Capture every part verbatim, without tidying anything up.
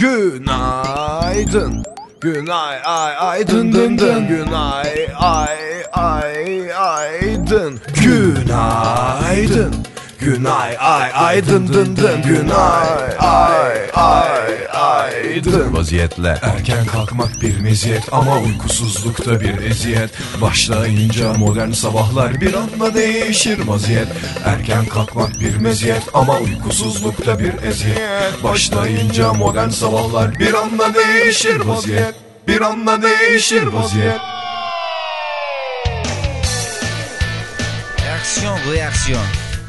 Günaydın. Günay ay ay dın dın dın. Günay ay ay ay dın. Günaydın. Günay ay ay dın dın dın. Günay ay ay ay dın. Vaziyetle erken kalkmak bir meziyet ama uykusuzlukta bir eziyet. Başlayınca modern sabahlar bir anda değişir vaziyet. Erken kalkmak bir meziyet ama uykusuzlukta bir eziyet. Başlayınca modern sabahlar bir anda değişir vaziyet. Bir anda değişir vaziyet. Reaksiyon, reaksiyon.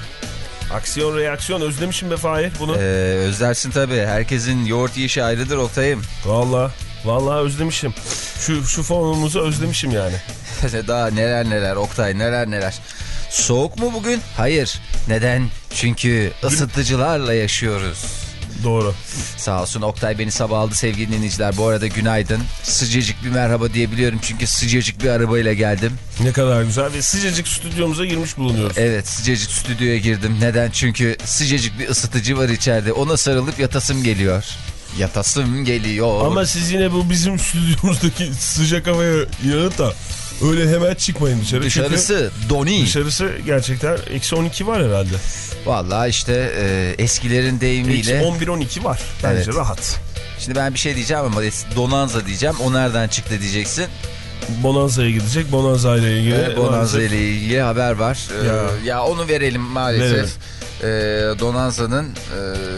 Aksiyon reaksiyon özlemişim be Fahir bunu. Ee, özlersin tabii. Herkesin yoğurt yiyişi ayrıdır Oktay'ım. Valla valla özlemişim. Şu şu fonumuzu özlemişim yani. Daha neler neler Oktay, neler neler. Soğuk mu bugün? Hayır. Neden? Çünkü ısıtıcılarla yaşıyoruz. Doğru. Sağ olsun Oktay beni sabah aldı sevgili dinleyiciler. Bu arada günaydın. Sıcacık bir merhaba diyebiliyorum çünkü sıcacık bir arabayla geldim. Ne kadar güzel ve sıcacık stüdyomuza girmiş bulunuyoruz. Evet, sıcacık stüdyoya girdim. Neden? Çünkü sıcacık bir ısıtıcı var içeride. Ona sarılıp yatasım geliyor. Yatasım geliyor. Ama siz yine bu bizim stüdyomuzdaki sıcak havaya yağıt da öyle hemen çıkmayın dışarı. Dışarısı doni. Dışarısı gerçekten eksi on iki var herhalde. Vallahi işte e, eskilerin deyimiyle. Eksi on bir on iki var. Bence evet. Rahat. Şimdi ben bir şey diyeceğim ama Donanza diyeceğim. O nereden çıktı diyeceksin. Bonanza'ya gidecek. Bonanza ile ilgili. Evet, Bonanza ile ilgili haber var. Ya, ee, ya onu verelim maalesef. Ee, Donanza'nın e,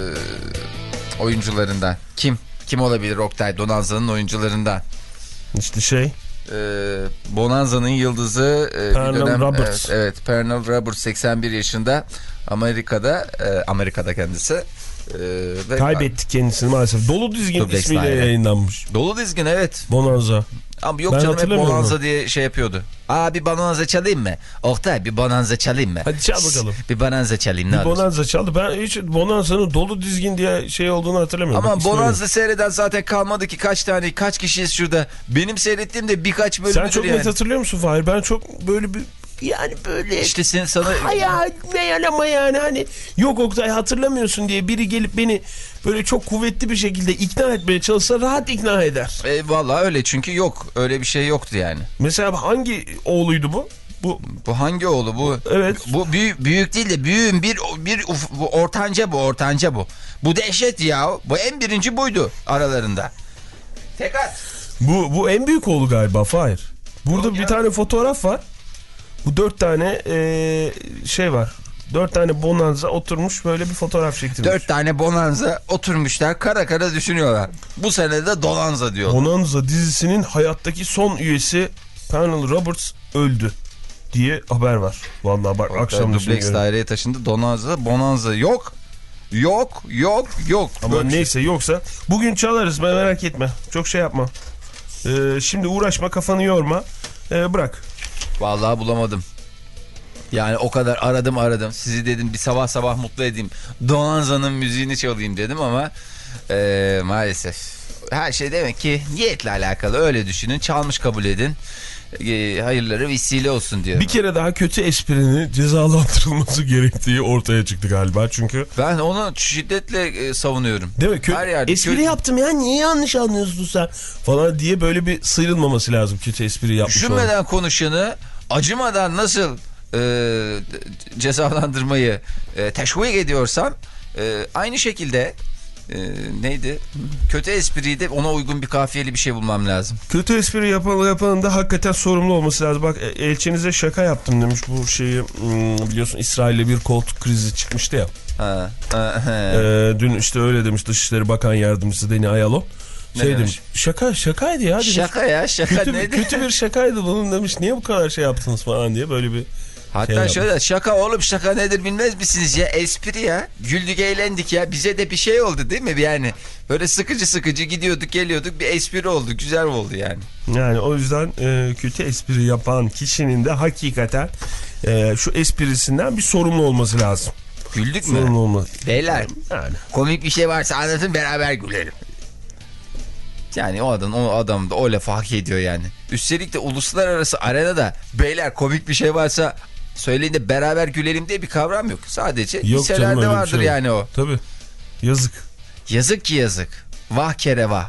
oyuncularından. Kim? Kim olabilir Oktay? Donanza'nın oyuncularından. İşte şey. Ee, Bonanza'nın yıldızı e, Pernell dönem, Roberts. Evet, evet Pernell Roberts seksen bir yaşında Amerika'da e, Amerika'da kendisi. E, ve kaybettik kendisini maalesef. Dolu Dizgin Dublex ismiyle daire. Yayınlanmış. Dolu Dizgin evet. Bonanza. Ama yok ben canım hep Bonanza diye şey yapıyordu. Aa bir Bonanza çalayım mı? Oktay bir Bonanza çalayım mı? Hadi çal bakalım. Bir Bonanza çalayım ne Bir olur? Bonanza çaldı. Ben hiç Bonanza'nın Dolu Dizgin diye şey olduğunu hatırlamıyorum. Ama Bonanza seyreden zaten kalmadı ki kaç tane kaç kişiyiz şurada. Benim seyrettiğim de birkaç bölümdür yani. Sen çok yani. net hatırlıyor musun Fahir? Ben çok böyle bir yani böyle işte sen sana hayal meyal ama yani hani yok Oktay hatırlamıyorsun diye biri gelip beni böyle çok kuvvetli bir şekilde ikna etmeye çalışsa rahat ikna eder. E, vallahi öyle çünkü yok öyle bir şey yoktu yani. Mesela hangi oğluydu bu? Bu bu hangi oğlu bu? Evet. Bu büyük, büyük değil de büyüğün bir bir uf, bu ortanca bu ortanca bu. Bu dehşet ya. Bu en birinci buydu aralarında. Tekrar. Bu bu en büyük oğlu galiba Fahir. Burada yok bir ya. Tane fotoğraf var. Bu dört tane ee, şey var. Dört tane Bonanza oturmuş böyle bir fotoğraf çektirmiş. Dört tane Bonanza oturmuşlar kara kara düşünüyorlar. Bu sene de Donanza diyor. Bonanza dizisinin hayattaki son üyesi Pernell Roberts öldü diye haber var. Vallahi bak akşam Dublex daireye taşındı. Donanza, Bonanza yok. Yok, yok, yok. Ama böyle neyse şey. Yoksa bugün çalarız merak etme. Çok şey yapma. Ee, şimdi uğraşma kafanı yorma. Ee, bırak. Vallahi bulamadım. Yani o kadar aradım aradım. Sizi dedim bir sabah sabah mutlu edeyim. Donanza'nın müziğini çalayım dedim ama e, maalesef. Her şey demek ki niyetle alakalı öyle düşünün. Çalmış kabul edin. E, hayırları vesile olsun diyor. Bir kere daha kötü esprinin cezalandırılması gerektiği ortaya çıktı galiba çünkü. Ben onu şiddetle e, savunuyorum. Değil mi? Kö- Her yerde espri kö- yaptım ya niye yanlış anlıyorsun sen falan diye böyle bir sıyrılmaması lazım kötü espri yapmış olan. Düşünmeden olan. Konuşanı acımadan nasıl e, cezalandırmayı e, teşvik ediyorsam e, aynı şekilde e, neydi? Kötü espriyi de ona uygun bir kafiyeli bir şey bulmam lazım. Kötü espri yapan, yapanın da hakikaten sorumlu olması lazım. Bak elçinize şaka yaptım demiş bu şeyi biliyorsun İsrail'le bir koltuk krizi çıkmıştı ya. Ha, ha, ha. Ee, dün işte öyle demiş Dışişleri Bakan Yardımcısı Deni Ayalon. Şey demiş? demiş şaka şakaydı ya demiş. Şaka ya şaka kötü, neydi? Kötü bir şakaydı bunun demiş niye bu kadar şey yaptınız falan diye böyle bir hatta şey şöyle yapmış. Şaka oğlum şaka nedir bilmez misiniz ya espri ya güldük eğlendik ya bize de bir şey oldu değil mi yani böyle sıkıcı sıkıcı gidiyorduk geliyorduk bir espri oldu güzel oldu yani. Yani o yüzden e, kötü espri yapan kişinin de hakikaten e, şu esprisinden bir sorumlu olması lazım. Güldük mü? Sorumlu olması. Beyler yani. Komik bir şey varsa anlatın beraber gülelim. Yani o adam o adam da o lafı hak ediyor yani. Üstelik de uluslararası arenada beyler komik bir şey varsa söyleyin de beraber gülelim diye bir kavram yok. Sadece yok liselerde canım, vardır şey yani o. Tabii. Yazık. Yazık ki yazık. Vah kereva.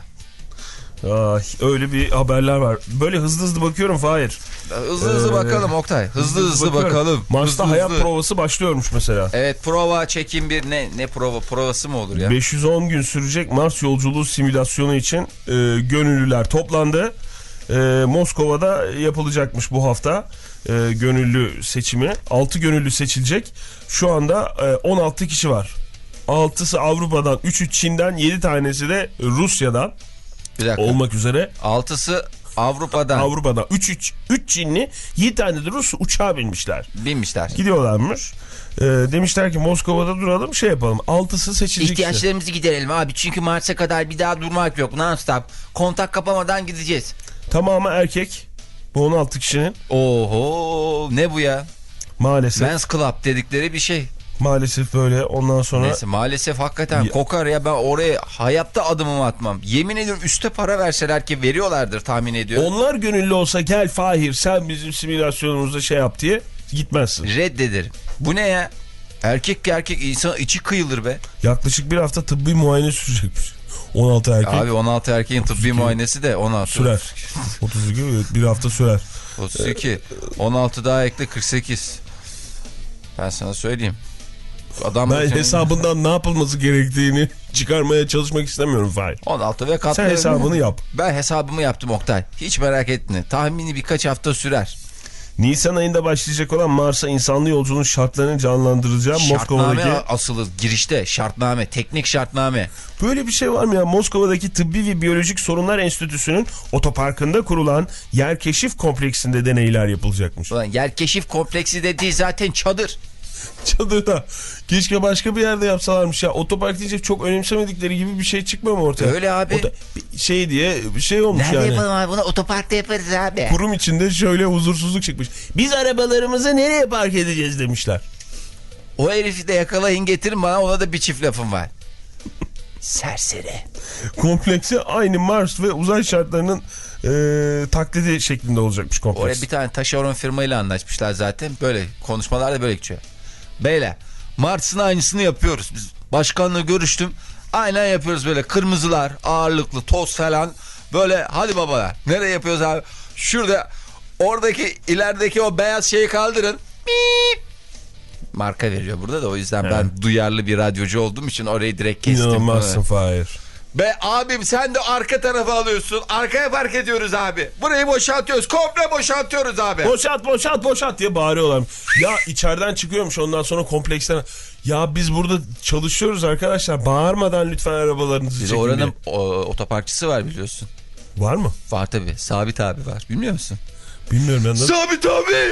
Ay, öyle bir haberler var. Böyle hızlı hızlı bakıyorum Fahir. Hızlı hızlı ee, bakalım Oktay. Hızlı hızlı, hızlı bakalım. Mars'ta hızlı hayat hızlı. provası başlıyormuş mesela. Evet, prova çekim bir ne ne prova provası mı olur ya? beş yüz on gün sürecek Mars yolculuğu simülasyonu için e, gönüllüler toplandı. E, Moskova'da yapılacakmış bu hafta e, gönüllü seçimi. altı gönüllü seçilecek. Şu anda e, on altı kişi var. altısı Avrupa'dan, üçü Çin'den, yedi tanesi de Rusya'dan olmak üzere. altısı Avrupa'dan. Avrupa'dan. üç üç üç Çinli, yedi tane de Rus uçağa binmişler. Binmişler. Gidiyorlarmış. Ee, demişler ki Moskova'da duralım, şey yapalım. altısı seçilecek. İhtiyaçlarımızı işte giderelim abi. Çünkü Mars'a kadar bir daha durmak yok. Non stop. Kontak kapamadan gideceğiz. Tamamı erkek. Bu on altı kişinin. Oho, ne bu ya? Maalesef. Men's Club dedikleri bir şey. Maalesef böyle. Ondan sonra. Neyse, maalesef hakikaten ya, kokar ya, ben oraya hayatta adımımı atmam. Yemin ediyorum, üste para verseler ki veriyorlardır tahmin ediyorum. Onlar gönüllü olsa gel Fahir sen bizim simülasyonumuzda şey yap diye gitmezsin. Reddederim. Bu ne ya? Erkek erkek insan içi kıyılır be. Yaklaşık bir hafta tıbbi muayene sürecekmiş. on altı erkek. Abi on altı erkeğin tıbbi muayenesi de on altı. Sürer. otuz iki bir hafta sürer. otuz iki. on altı daha ekle kırk sekiz. Ben sana söyleyeyim. Adam ben hesabından ne yapılması gerektiğini çıkarmaya çalışmak istemiyorum Fahir. on altı ve katlı. Sen hesabını yap. Ben hesabımı yaptım Oktay. Hiç merak etme. Tahmini birkaç hafta sürer. Nisan ayında başlayacak olan Mars'a insanlı yolculuğun şartlarını canlandıracağım. Şartname Moskova'daki... asılı girişte şartname, teknik şartname. Böyle bir şey var mı ya? Moskova'daki Tıbbi ve Biyolojik Sorunlar Enstitüsü'nün otoparkında kurulan yer keşif kompleksinde deneyler yapılacakmış. Ulan yer keşif kompleksi dediği zaten çadır. Çadırda. Keşke başka bir yerde yapsalarmış ya. Otopark deyince çok önemsemedikleri gibi bir şey çıkmıyor mu ortaya? Öyle abi. Ota şey diye bir şey olmuş. Nerede yani. Nerede yapalım abi bunu? Otoparkta yaparız abi. Kurum içinde şöyle huzursuzluk çıkmış. Biz arabalarımızı nereye park edeceğiz demişler. O herifi de yakalayın getirin bana, ona da bir çift lafım var. Serseri. Kompleksi aynı Mars ve uzay şartlarının e, taklidi şeklinde olacakmış kompleks. Oraya bir tane taşeron firmayla anlaşmışlar zaten. Böyle konuşmalar da böyle geçiyor. Beyler, Mars'ın aynısını yapıyoruz biz. Başkanla görüştüm. Aynen yapıyoruz, böyle kırmızılar, ağırlıklı toz falan. Böyle hadi babalar. Nereye yapıyoruz abi? Şurada, oradaki ilerideki o beyaz şeyi kaldırın. Beep. Marka veriyor burada da, o yüzden evet. Ben duyarlı bir radyocu olduğum için orayı direkt kestim. İnanılmazsın Fahir. Be abim, sen de arka tarafa alıyorsun. Arkaya park ediyoruz abi. Burayı boşaltıyoruz. Komple boşaltıyoruz abi. Boşalt boşalt boşalt diye bağırıyorlar. Ya içeriden çıkıyormuş ondan sonra kompleksten. Ya biz burada çalışıyoruz arkadaşlar. Bağırmadan lütfen arabalarınızı çekin. Bir de oranın o, otoparkçısı var biliyorsun. Var mı? Var tabii. Sabit abi var. Bilmiyor musun? Bilmiyorum ben de. Sabit abi!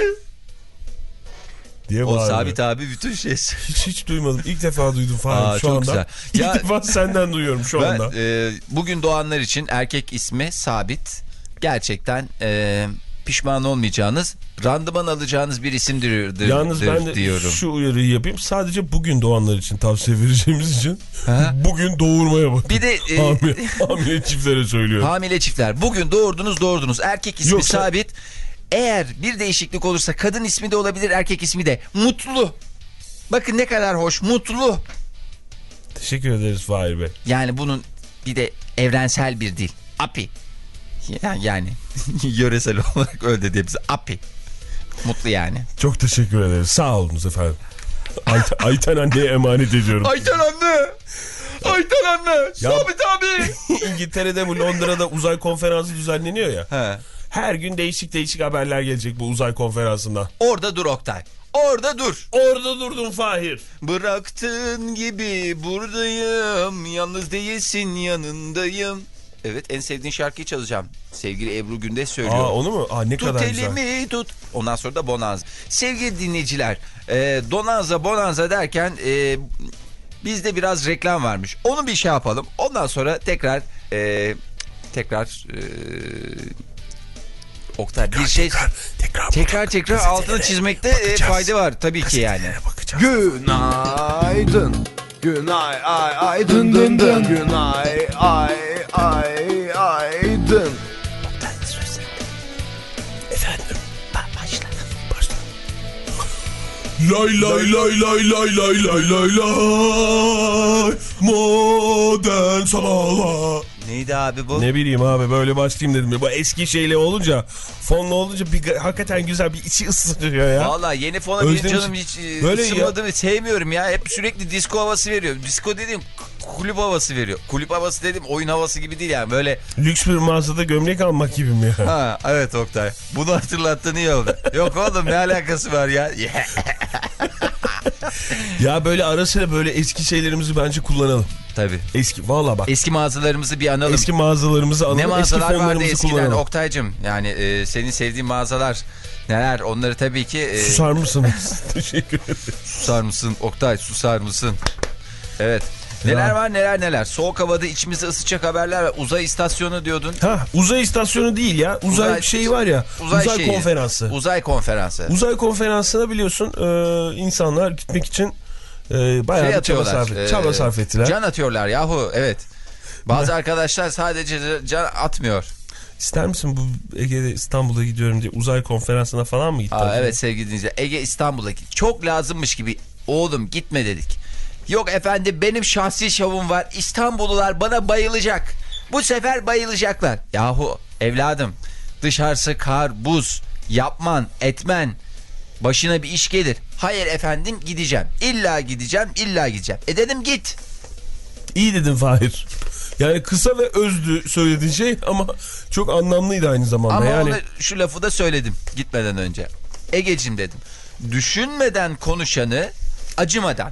Diye o bağırıyor. Sabit abi bütün şey. Hiç hiç duymadım. İlk defa duydum Fahir şu çok anda. Güzel. İlk ya, defa senden duyuyorum şu ben, anda. E, bugün doğanlar için erkek ismi Sabit. Gerçekten e, pişman olmayacağınız, randıman alacağınız bir isimdir. Yalnız ben de diyorum. Şu uyarıyı yapayım. Sadece bugün doğanlar için tavsiye vereceğimiz için. Ha? Bugün doğurmaya bakın. Bir de e, hamile, hamile çiftlere söylüyorum. Hamile çiftler. Bugün doğurdunuz doğurdunuz. Erkek ismi Yoksa... Sabit. Eğer bir değişiklik olursa kadın ismi de olabilir, erkek ismi de. Mutlu. Bakın ne kadar hoş. Mutlu. Teşekkür ederiz Fahir Bey. Yani bunun bir de evrensel bir dil. Api. Yani, yani yöresel olarak öyle diye bize. Api. Mutlu yani. Çok teşekkür ederiz. Sağ olunuz efendim. Ayten, Ayten anneye emanet ediyorum. Ayten anne. Ayten anne. Sabit abi. İngiltere'de bu Londra'da uzay konferansı düzenleniyor ya. He. Her gün değişik değişik haberler gelecek bu uzay konferansından. Orada dur Oktay. Orada dur. Orada durdum Fahir. Bıraktığın gibi buradayım. Yalnız değilsin, yanındayım. Evet, en sevdiğin şarkıyı çalacağım. Sevgili Ebru Gündeş söylüyor. Aa, onu mu? Aa, ne tut kadar elimi güzel. Tut. Ondan sonra da Bonanza. Sevgili dinleyiciler, e, Donanza Bonanza derken e, bizde biraz reklam varmış. Onu bir şey yapalım. Ondan sonra tekrar e, tekrar e, Oktay tekrar, bir şey tekrar tekrar, tekrar, tekrar altını çizmekte e, fayda var tabii ki yani. Günaydın. Günay ay ay dın dın dın. Günay ay ay ay dın. Efendim başla. Başla. Lay lay lay lay lay lay lay lay lay. Modern Sabahlar. Neydi abi bu? Ne bileyim abi, böyle başlayayım dedim. Bu eski şeyle olunca, fonla olunca bir, hakikaten güzel bir içi ısıtıyor ya. Valla yeni fona bir Özlemiş. canım hiç Böyle ısınmadığını sevmiyorum ya. Hep sürekli disco havası veriyor. Disco dediğim kulüp havası veriyor. Kulüp havası dediğim oyun havası gibi değil yani, böyle. Lüks bir mağazada gömlek almak gibi mi ya? Ha evet Oktay. Bunu hatırlattın, iyi oldu. Yok oğlum, ne alakası var ya? Ya böyle ara sıra böyle eski şeylerimizi bence kullanalım. Tabii. Eski, valla bak. Eski mağazalarımızı bir analım. Eski mağazalarımızı analım. Ne mağazalar eski vardı eskiden kullanalım. Oktay'cım? Yani e, senin sevdiğin mağazalar neler? Onları tabii ki... E, susar mısınız? Teşekkür ederim. Susar mısın Oktay, susar mısın? Evet. Neler ya. var neler neler. Soğuk havada içimizi ısıtacak haberler var. Uzay istasyonu diyordun. Ha, uzay istasyonu değil ya. Uzay, uzay şeyi var ya. Uzay, uzay şeyi. konferansı. Uzay konferansı. Uzay konferansına biliyorsun e, insanlar gitmek için e, bayağı şey bir çaba sarf, e, çaba sarf ettiler. Can atıyorlar yahu, evet. Bazı ne? Arkadaşlar sadece can atmıyor. İster misin bu Ege'de İstanbul'a gidiyorum diye uzay konferansına falan mı gittin? Aa, evet sevgili dinleyiciler, Ege İstanbul'a git. Çok lazımmış gibi. Oğlum gitme dedik. Yok efendim, benim şahsi şovum var. İstanbullular bana bayılacak. Bu sefer bayılacaklar. Yahu evladım, dışarısı kar, buz. Yapman, etmen. Başına bir iş gelir. Hayır efendim, gideceğim. İlla gideceğim, illa gideceğim. E dedim git. İyi dedin Fahir. Yani kısa ve özdü söylediğin şey ama çok anlamlıydı aynı zamanda. Ama yani... ona şu lafı da söyledim gitmeden önce. Egeciğim dedim. Düşünmeden konuşanı acımadan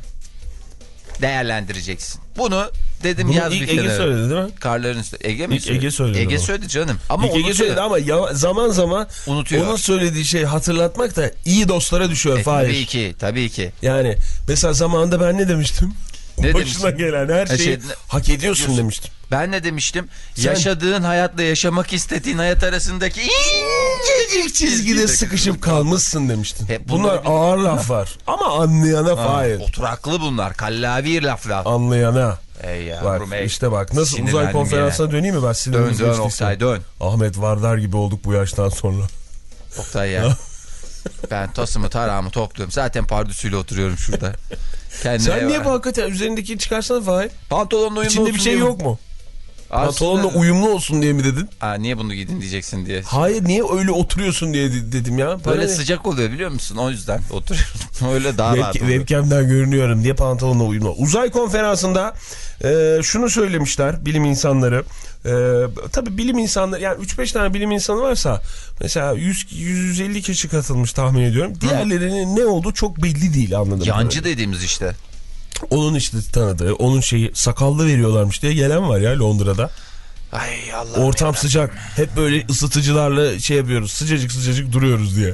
değerlendireceksin. Bunu dedim. Bunu yaz bir Ege kenara. söyledi değil mi? Karların üstü. Ege mi İlk söyledi? Ege söyledi. Ege ama. söyledi canım. Ama İlk Ege söyledi ama ya, zaman zaman unutuyor. Onun söylediği şeyi hatırlatmak da iyi dostlara düşüyor e, Fahir. Tabii ki, tabii ki. Yani mesela zamanında ben ne demiştim? Ne Başına demiştim? Gelen her şeyi şey, hak ediyorsun diyorsun. Demiştim. Ben ne demiştim? Sen... Yaşadığın hayatla yaşamak istediğin hayat arasındaki incecik çizgide sıkışıp kalmışsın demiştin. Hep bunlar ağır laflar ama anlayana Fahir. Oturaklı bunlar. Kallavi laflar. Anlayana. Ey yavrum, bak, ey. işte bak nasıl uzay konferansına gene. Döneyim mi ben? Dön dön Oktay dön. Ahmet Vardar gibi olduk bu yaştan sonra. Oktay ya. Ben tasımı tarağımı topluyorum. Zaten pardüsüyle oturuyorum şurada. Kendine sen niye bu hakikaten üzerindekini çıkarsana Fahir? Pantolonla uyumlu İçinde bir şey yok mu? Aslında... Pantolonla uyumlu olsun diye mi dedin? Aa, niye bunu gidin diyeceksin diye. Hayır, niye öyle oturuyorsun diye dedim ya. Böyle ne? Sıcak oluyor biliyor musun? O yüzden oturuyorum. Öyle daha rahat oluyor. Webcam'den görünüyorum diye pantolonla uyumlu. Uzay konferansında e, şunu söylemişler bilim insanları. E, tabii bilim insanları, yani üç beş tane bilim insanı varsa mesela yüz yüz elli kişi katılmış tahmin ediyorum. Diğerlerinin ne olduğu çok belli değil, anladım. Yancı böyle. Dediğimiz işte. Onun işte tanıdığı, onun şeyi sakallı veriyorlarmış diye gelen var ya Londra'da. Ay Allah. Ortam ya. Sıcak. Hep böyle ısıtıcılarla şey yapıyoruz. Sıcacık sıcacık duruyoruz diye.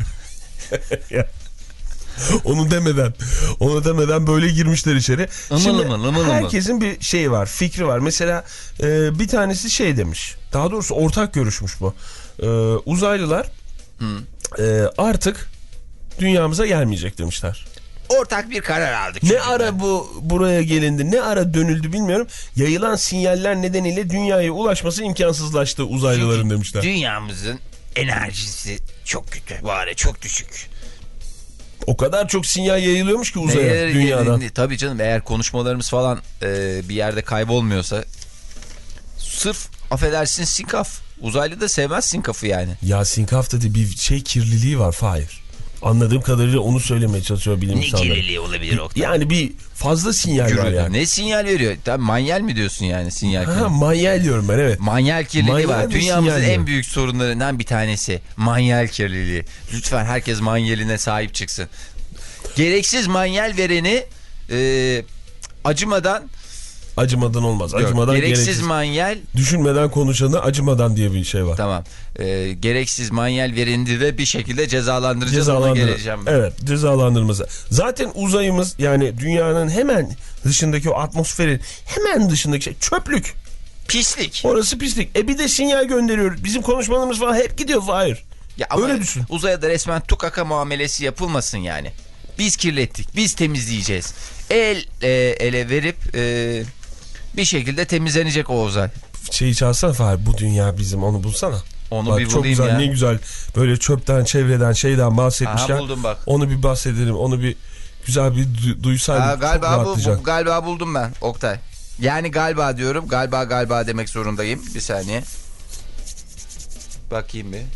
Onu demeden, onu demeden böyle girmişler içeri. Imıl Şimdi ımıl, ımıl herkesin bir şeyi var, fikri var. Mesela e, bir tanesi şey demiş. Daha doğrusu ortak görüşmüş bu. E, uzaylılar e, artık dünyamıza gelmeyecek demişler. Ortak bir karar aldık. Ne ara bu buraya gelindi, ne ara dönüldü bilmiyorum. Yayılan sinyaller nedeniyle dünyaya ulaşması imkansızlaştı uzaylıların çünkü demişler. Dünyamızın enerjisi çok kötü, bari çok düşük. O kadar çok sinyal yayılıyormuş ki uzaya, Neler dünyadan. Gelindi. Tabii canım, eğer konuşmalarımız falan e, bir yerde kaybolmuyorsa, sırf affedersin sinkaf. Uzaylı da sevmez sinkafı yani. Ya sinkaf dedi, bir şey kirliliği var Fahir. Anladığım kadarıyla onu söylemeye çalışıyor bilim insanları. Ne kirliliği olabilir Oktay? Yani bir fazla sinyal Gürültü. var yani. Ne sinyal veriyor? Tabii manyel mi diyorsun yani sinyal? Ha, manyel diyorum ben, evet. Manyel kirliliği manyel var. Dünyamızın en diyorum. büyük sorunlarından bir tanesi. Manyel kirliliği. Lütfen herkes manyeline sahip çıksın. Gereksiz manyel vereni e, acımadan... Acımadan olmaz. Acımadan Yok, gereksiz, gereksiz manyel. Düşünmeden konuşanı acımadan diye bir şey var. Tamam. Ee, gereksiz manyel verindi ve bir şekilde cezalandıracağız. Cezalandır ona geleceğim ben. Evet, cezalandırması. Zaten uzayımız, yani dünyanın hemen dışındaki o atmosferin hemen dışındaki şey çöplük. Pislik. Orası pislik. E bir de sinyal gönderiyoruz. Bizim konuşmalarımız falan hep gidiyor. Hayır. Ya ama öyle düşün. Uzaya da resmen tukaka muamelesi yapılmasın yani. Biz kirlettik. Biz temizleyeceğiz. El e, ele verip e, bir şekilde temizlenecek o uzay. Şeyi çalsana Fahir, bu dünya bizim, onu bulsana. Onu bak, bir çok güzel, ya. ne güzel böyle çöpten, çevreden, şeyden bahsetmişler. Aha, buldum bak. Onu bir bahsedelim. Onu bir güzel bir du duysaydık. Aa, galiba bu, bu galiba buldum ben Oktay. Yani galiba diyorum. Galiba galiba demek zorundayım. Bir saniye. Bakayım bir.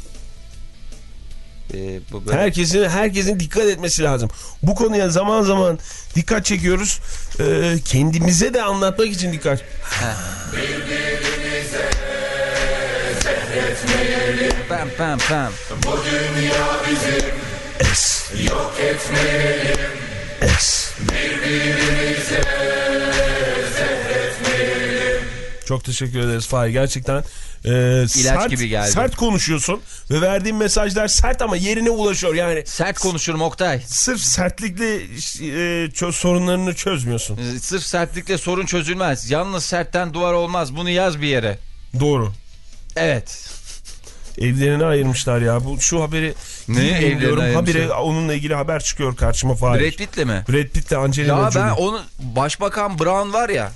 Ee, bu böyle... Herkesin herkesin dikkat etmesi lazım. Bu konuya zaman zaman dikkat çekiyoruz. Ee, kendimize de anlatmak için dikkat. Birbirimize zehretmeyelim. Pam pam pam. Bu dünya bizim. Es. Yok etmeyelim. Es. Birbirimize zehretmeyelim. Çok teşekkür ederiz Fahir. Gerçekten e, sert, gibi geldi. Sert konuşuyorsun ve verdiğin mesajlar sert ama yerine ulaşıyor. Yani Sert konuşurum Oktay. sırf sertlikle e, çöz, sorunlarını çözmüyorsun. Sırf sertlikle sorun çözülmez. Yalnız sertten duvar olmaz. Bunu yaz bir yere. Doğru. Evet. Evlerini ayırmışlar ya. Bu şu haberi Ne evlerini haberi onunla ilgili haber çıkıyor karşıma Fahir. Brad Pitt'le mi? Brad Pitt'le Angelina Ya Jolie. ben onun Başbakan Brown var ya.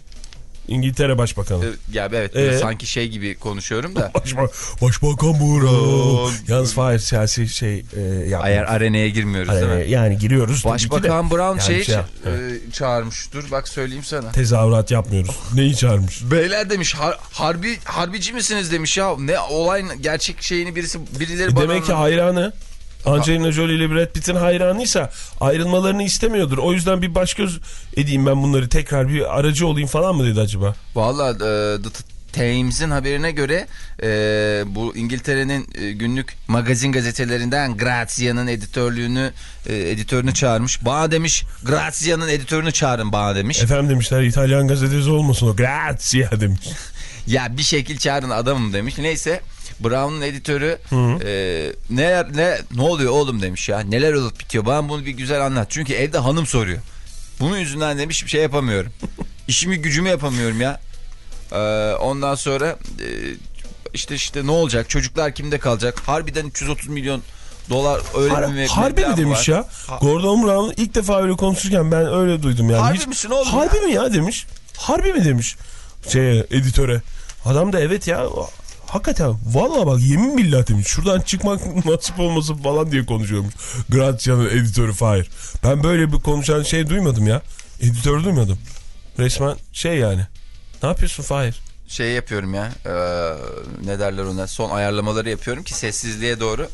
İngiltere Başbakanı. Ya evet Ee? sanki şey gibi konuşuyorum da. Başba Başbakan Burak. Yalnız Fahir siyasi şey e, yapma. Eğer arenaya girmiyoruz değil mi? Yani giriyoruz. Başbakan Brown yani şey, şey e, çağırmış. Dur bak söyleyeyim sana. Tezahürat yapmıyoruz. Neyi çağırmış? Beyler demiş har, harbi harbici misiniz demiş ya. Ne olayın gerçek şeyini birisi birileri bana... Demek ki hayranı. Angelina Jolie ile Brad Pitt'in hayranıysa ayrılmalarını istemiyordur. O yüzden bir baş göz edeyim ben bunları, tekrar bir aracı olayım falan mı dedi acaba? Valla e, The Times'in haberine göre e, bu İngiltere'nin e, günlük magazin gazetelerinden Grazia'nın editörlüğünü e, editörünü çağırmış. Bana demiş Grazia'nın editörünü çağırın bana demiş. Efendim demişler, İtalyan gazetesi olmasın o. Grazia demiş. Ya bir şekil çağırın adamım demiş. Neyse Brown'un editörü e, ne ne ne oluyor oğlum demiş ya. Neler olup bitiyor? Bana bunu bir güzel anlat. Çünkü evde hanım soruyor. Bunun yüzünden demiş bir şey yapamıyorum. İşimi gücümü yapamıyorum ya. Ee, ondan sonra e, işte işte ne olacak? Çocuklar kimde kalacak? Harbiden üç yüz otuz milyon dolar öyle Har mi? Harbi mi demiş var? Ya? Ha Gordon Brown ilk defa öyle konuşurken ben öyle duydum yani. Harbi Hiç, misin oğlum? Harbi ya? mi ya demiş. Harbi mi demiş. Şey editöre. Adam da evet ya. Hakikaten valla bak yemin billah demiş. Şuradan çıkmak nasip olmasın falan diye konuşuyormuş. Grazia'nın editörü Fahir. Ben böyle bir konuşan şey duymadım ya. Editör duymadım. Resmen şey yani. Ne yapıyorsun Fahir? Şey yapıyorum ya. E, ne derler ona? Son ayarlamaları yapıyorum ki sessizliğe doğru.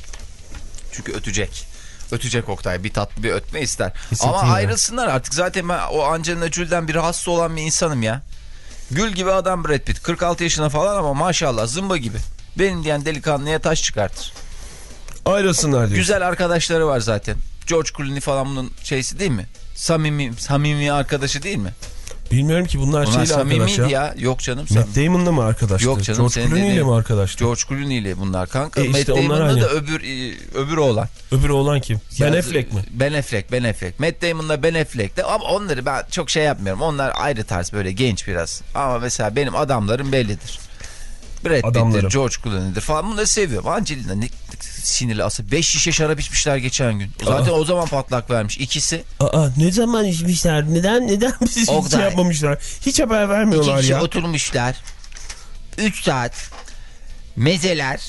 Çünkü ötecek. Ötecek Oktay. Bir tatlı bir ötme ister. Kesinlikle ama ya. ayrılsınlar artık. Zaten ben o Angelina Jolie'den bir rahatsız olan bir insanım ya. Gül gibi adam Brad Pitt. kırk altı yaşında falan ama maşallah zımba gibi. Benim diyen delikanlıya taş çıkartır. Ayrılsınlar diyor. Güzel arkadaşları var zaten. George Clooney falan bunun şeysi değil mi? Samimi, samimi arkadaşı değil mi? Bilmiyorum ki bunlar, bunlar şeyle arkadaş ya. ya. Yok canım. Matt Damon'la mı arkadaştı? Yok canım. George Clooney ile mi arkadaştı? George Clooney ile bunlar kanka. E işte Matt Damon'la da öbür, öbür oğlan. Öbür oğlan kim? Ya, Ben Affleck mi? Ben Affleck, Ben Affleck. Matt Damon'la Ben Affleck'te ama onları ben çok şey yapmıyorum. Onlar ayrı tarz, böyle genç biraz. Ama mesela benim adamlarım bellidir. Brad Pitt'tir, George Clooney'dir falan, bunları seviyorum. Angelina ne sinirli asıl. beş şişe şarap içmişler geçen gün. Zaten Aa. o zaman patlak vermiş. İkisi. Aa, ne zaman içmişler? Neden neden bizi hiç şey yapmamışlar? Hiç haber vermiyorlar İki kişi ya. oturmuşlar. üç saat. Mezeler.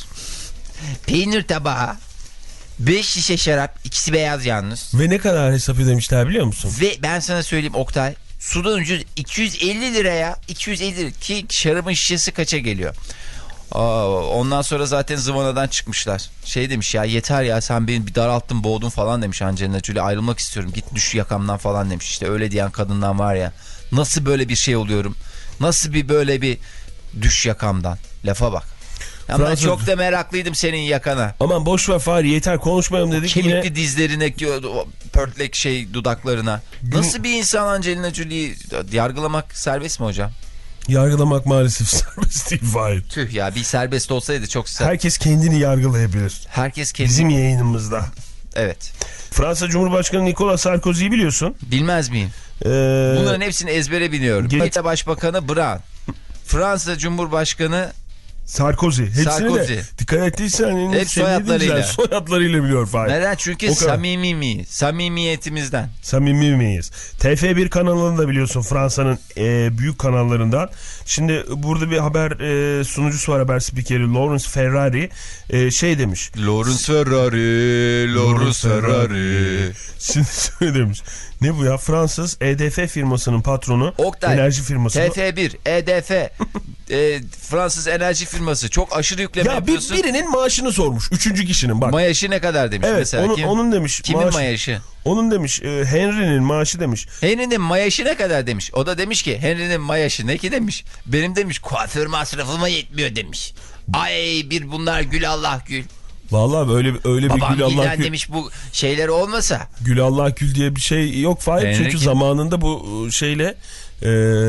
Peynir tabağı. beş şişe şarap. İkisi beyaz yalnız. Ve ne kadar hesap ödemişler biliyor musun? Ve ben sana söyleyeyim Oktay. Sudan ucuz iki yüz elli liraya. iki yüz elli lira ki şarabın şişesi kaça geliyor? Aa, ondan sonra zaten zıvanadan çıkmışlar. Şey demiş ya, yeter ya sen beni bir daralttın boğdun falan demiş Angelina Jolie. Ayrılmak istiyorum, git düş yakamdan falan demiş. İşte öyle diyen kadından var ya, nasıl böyle bir şey oluyorum? Nasıl bir böyle bir düş yakamdan? Lafa bak. Ama ben çok da meraklıydım senin yakana. Aman boş ver Fahri, yeter konuşmayalım dedik. Kemikli yine... dizlerine, pörtlek şey dudaklarına. Nasıl bir insan Angelina Jolie'yi yargılamak serbest mi hocam? Yargılamak maalesef serbest değil Fahir. Tüh ya, bir serbest olsaydı çok serbest. Herkes kendini yargılayabilir. Herkes kendini. Bizim yayınımızda. Evet. Fransa Cumhurbaşkanı Nicolas Sarkozy'yi biliyorsun. Bilmez miyim? Ee... Bunların hepsini ezbere biliyorum. İngiltere Başbakanı Brown. Fransa Cumhurbaşkanı Sarkozy. Hepsini Sarkozy. de dikkat ettiysen hep soyadlarıyla. soyadlarıyla biliyor Fahir. Neden? Çünkü samimi mi? Samimiyetimizden. Samimi miyiz? T F bir kanalını da biliyorsun, Fransa'nın e, büyük kanallarından. Şimdi burada bir haber e, sunucusu var, haber spikeri Lawrence Ferrari e, şey demiş. Lawrence Ferrari, Lawrence Ferrari. Şimdi şöyle demiş. Ne bu ya? Fransız E D F firmasının patronu. Oktay, enerji firması. T F bir, E D F, e, Fransız enerji firması. Çok aşırı yükleme ya yapıyorsun. Bir, birinin maaşını sormuş. Üçüncü kişinin bak. Maaşı ne kadar demiş evet, mesela. Onun, Kim, onun demiş. Kimin maaş, maaşı? Onun demiş. E, Henry'nin maaşı demiş. Henry'nin maaşı ne kadar demiş. O da demiş ki Henry'nin maaşı ne ki demiş. Benim demiş kuaför masrafıma yetmiyor demiş. Ay bir bunlar gül Allah gül. Vallahi böyle öyle bir Babam gül Allah gül. demiş bu şeyler olmasa. Gül Allah gül diye bir şey yok Fahir. Çünkü kim? Zamanında bu şeyle e,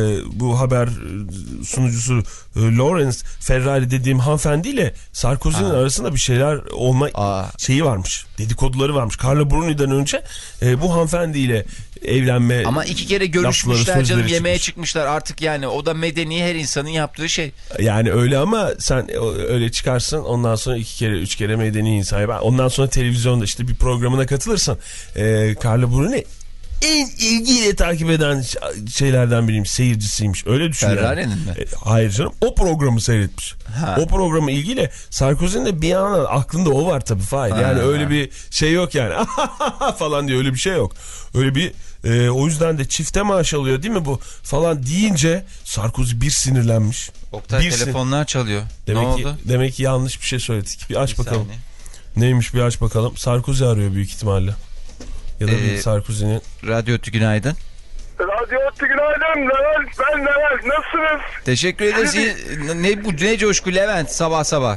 bu haber sunucusu e, Lawrence Ferrari dediğim hanımefendiyle Sarkozy'nin arasında bir şeyler olma Aa. şeyi varmış. Dedikoduları varmış. Carla Bruni'den önce e, bu hanımefendiyle evlenme. Ama iki kere görüşmüşler canım, yemeğe çıkmış. çıkmışlar artık, yani o da medeni her insanın yaptığı şey. Yani öyle ama sen öyle çıkarsın, ondan sonra iki kere üç kere medeni insan. Ondan sonra televizyonda işte bir programına katılırsın. Ee, Carla Bruni en ilgiyle takip eden şeylerden biriymiş, seyircisiymiş. Öyle düşün Ferrari'nin yani. mi? E, hayır canım, o programı seyretmiş. Ha. O programı ilgiyle Sarkozy'nin de bir yandan aklında o var tabii Fahir. Yani ha. öyle bir şey yok yani falan diye, öyle bir şey yok. Öyle bir e, o yüzden de çifte maaş alıyor değil mi bu falan deyince Sarkozy bir sinirlenmiş. Oktay, bir telefonlar sin- çalıyor. Demek ne ki, oldu? Demek ki yanlış bir şey söyledik. Bir aç bir bakalım. Saniye. Neymiş, bir aç bakalım. Sarkozy arıyor büyük ihtimalle. Ya da ee, bir Sarkozy'nin. Radyo Ötü günaydın. Radyo Ötü günaydın. Levent, ben Levent. Nasılsınız? Teşekkür ederiz. ne bu ne coşku Levent sabah sabah.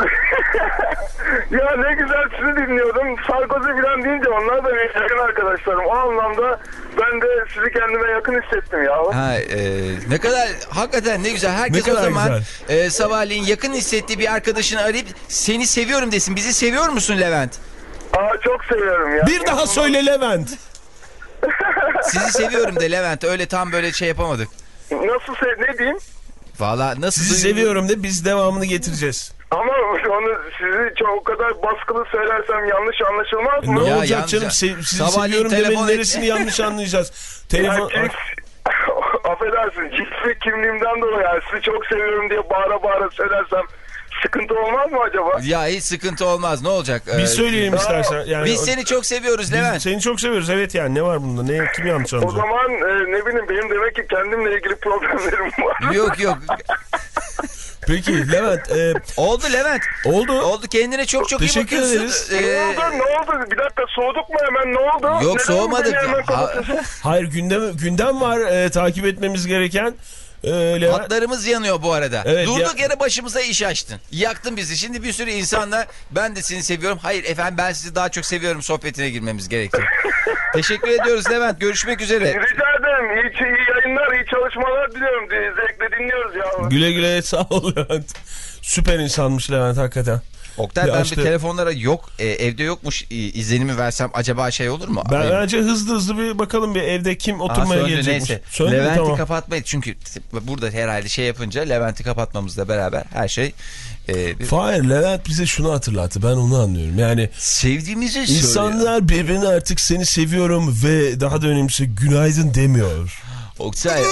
Ya ne güzel sizi dinliyordum. Sarkozy falan deyince onlar da benim yakın arkadaşlarım. O anlamda ben de sizi kendime yakın hissettim ya. Ha, e, ne kadar hakikaten ne güzel. Herkes ne o zaman e, sabahleyin yakın hissettiği bir arkadaşını arayıp seni seviyorum desin. Bizi seviyor musun Levent? Aa, çok seviyorum ya. Bir daha söyle Levent. Sizi seviyorum de Levent. Öyle tam böyle şey yapamadık. Nasıl sev ne diyeyim? Valla nasıl Sizi duyuyorum? seviyorum de biz devamını getireceğiz. Ama onu sizi çok o kadar baskılı söylersem yanlış anlaşılmaz mı? Ne ya olacak yanlış. canım? Se sizi Sabahleyin seviyorum demenin et... neresini yanlış anlayacağız? Telefon... Yani cins... Affedersin, cinsli kimliğimden dolayı yani sizi çok seviyorum diye bağıra bağıra söylersem sıkıntı olmaz mı acaba? Ya hiç sıkıntı olmaz, ne olacak? Biz ee, söyleyelim istersen. Yani biz seni çok seviyoruz Levent. Biz seni çok seviyoruz, evet, yani ne var bunda? Ne, kim yanlış anlayacak? O zaman e, ne bileyim, benim demek ki kendimle ilgili problemlerim var. Yok yok. Peki Levent. E, oldu Levent. Oldu. Oldu, kendine çok çok teşekkür iyi bakıyorsun. ederiz. Ee... Ne oldu ne oldu? Bir dakika, soğuduk mu hemen, ne oldu? Yok, neden soğumadık. Ha... Hayır, gündem, gündem var e, takip etmemiz gereken. E, Hatlarımız yanıyor bu arada. Evet, durduk ya... yere başımıza iş açtın. Yaktın bizi. Şimdi bir sürü insanla ben de seni seviyorum. Hayır efendim, ben sizi daha çok seviyorum sohbetine girmemiz gerekiyor. Teşekkür ediyoruz Levent. Görüşmek üzere. Rica ederim. İyi, iyi yayınlar, iyi çalışmalar diliyorum. Zevkle dinliyoruz ya. Güle güle, sağ ol Levent. Süper insanmış Levent hakikaten. Oktay, bir ben açtı. Bir telefonlara yok e, evde yokmuş e, izlenimi versem acaba şey olur mu? Ben Ay, bence hızlı hızlı bir bakalım bir evde kim oturmaya Aa, gelecekmiş. Neyse. Levent'i tamam. kapatmayız çünkü burada herhalde şey yapınca Levent'i kapatmamızla beraber her şey. E, bir... Hayır, Levent bize şunu hatırlattı, ben onu anlıyorum. Yani sevdiğimizi insanlar söylüyor. birbirine artık seni seviyorum ve daha da önemlisi günaydın demiyor. Oktay.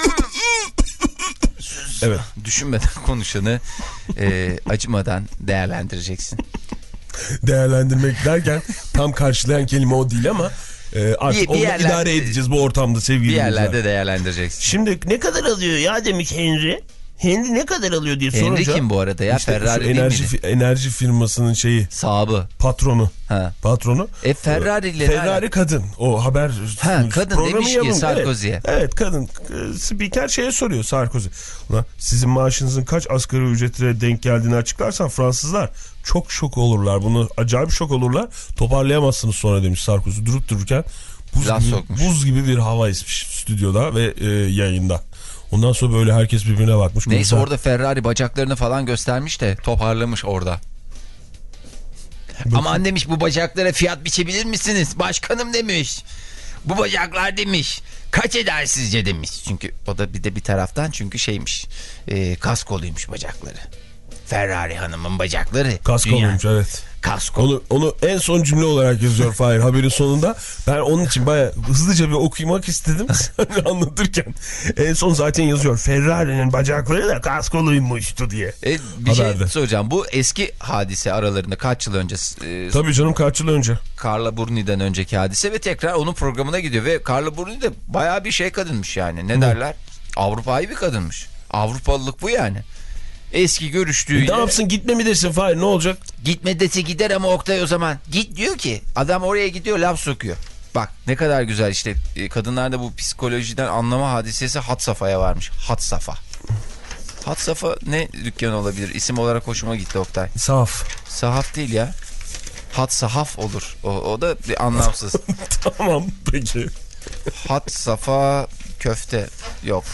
Evet. Düşünmeden konuşanı e, acımadan değerlendireceksin. Değerlendirmek derken tam karşılayan kelime o değil ama e, artık bir, bir onu yerlerde, idare edeceğiz bu ortamda sevgili bir yerlerde dinleyiciler. değerlendireceksin. Şimdi ne kadar alıyor ya demiş Henry. Henry ne kadar alıyor diye sorunca. Henry kim bu arada ya? İşte Ferrari değil enerji, miydi? enerji firmasının şeyi. Sahibi. Patronu. Ha. Patronu. E Ferrari ile. Ferrari kadın. O haber. Ha, kadın demiş ki Sarkozy'ye. Evet, evet, kadın. Spiker şeye soruyor Sarkozy. Ulan, sizin maaşınızın kaç asgari ücrete denk geldiğini açıklarsan Fransızlar çok şok olurlar. Bunu acayip şok olurlar. Toparlayamazsınız sonra demiş Sarkozy. Durup dururken buz, gibi, buz gibi bir hava esmiş stüdyoda ve e, yayında. Ondan sonra böyle herkes birbirine bakmış. Neyse güzel. Orada Ferrari bacaklarını falan göstermiş de toparlamış orada. Bakın. Aman demiş, bu bacaklara fiyat biçebilir misiniz? Başkanım demiş. Bu bacaklar demiş. Kaç eder sizce demiş. Çünkü o da bir de bir taraftan çünkü şeymiş. E, kaskoluymuş bacakları. Ferrari hanımın bacakları. Kaskoluymuş evet. Kasko. Onu, onu en son cümle olarak yazıyor Fahir haberin sonunda. Ben onun için bayağı hızlıca bir okumak istedim anlatırken. En son zaten yazıyor. Ferrari'nin bacakları da kaskoluymuştu diye. E, bir Haberde. şey soracağım. Bu eski hadise aralarında kaç yıl önce? E, Tabii canım kaç yıl önce. Carla Bruni'den önceki hadise ve tekrar onun programına gidiyor. Ve Carla Bruni de bayağı bir şey kadınmış yani. Ne derler? Avrupa'yı bir kadınmış. Avrupalılık bu yani. Eski görüştüğüyle. Ne yapsın gitme mi dersin Fahir ne olacak? Gitme dese gider ama Oktay o zaman. Git diyor ki adam oraya gidiyor laf sokuyor. Bak ne kadar güzel işte kadınlarda bu psikolojiden anlama hadisesi had safhaya varmış. Had safa. Had safa ne dükkan olabilir? İsim olarak hoşuma gitti Oktay. Saf. Sahaf değil ya. Had sahaf olur. O, o da bir anlamsız. Tamam peki. Had safa köfte yok.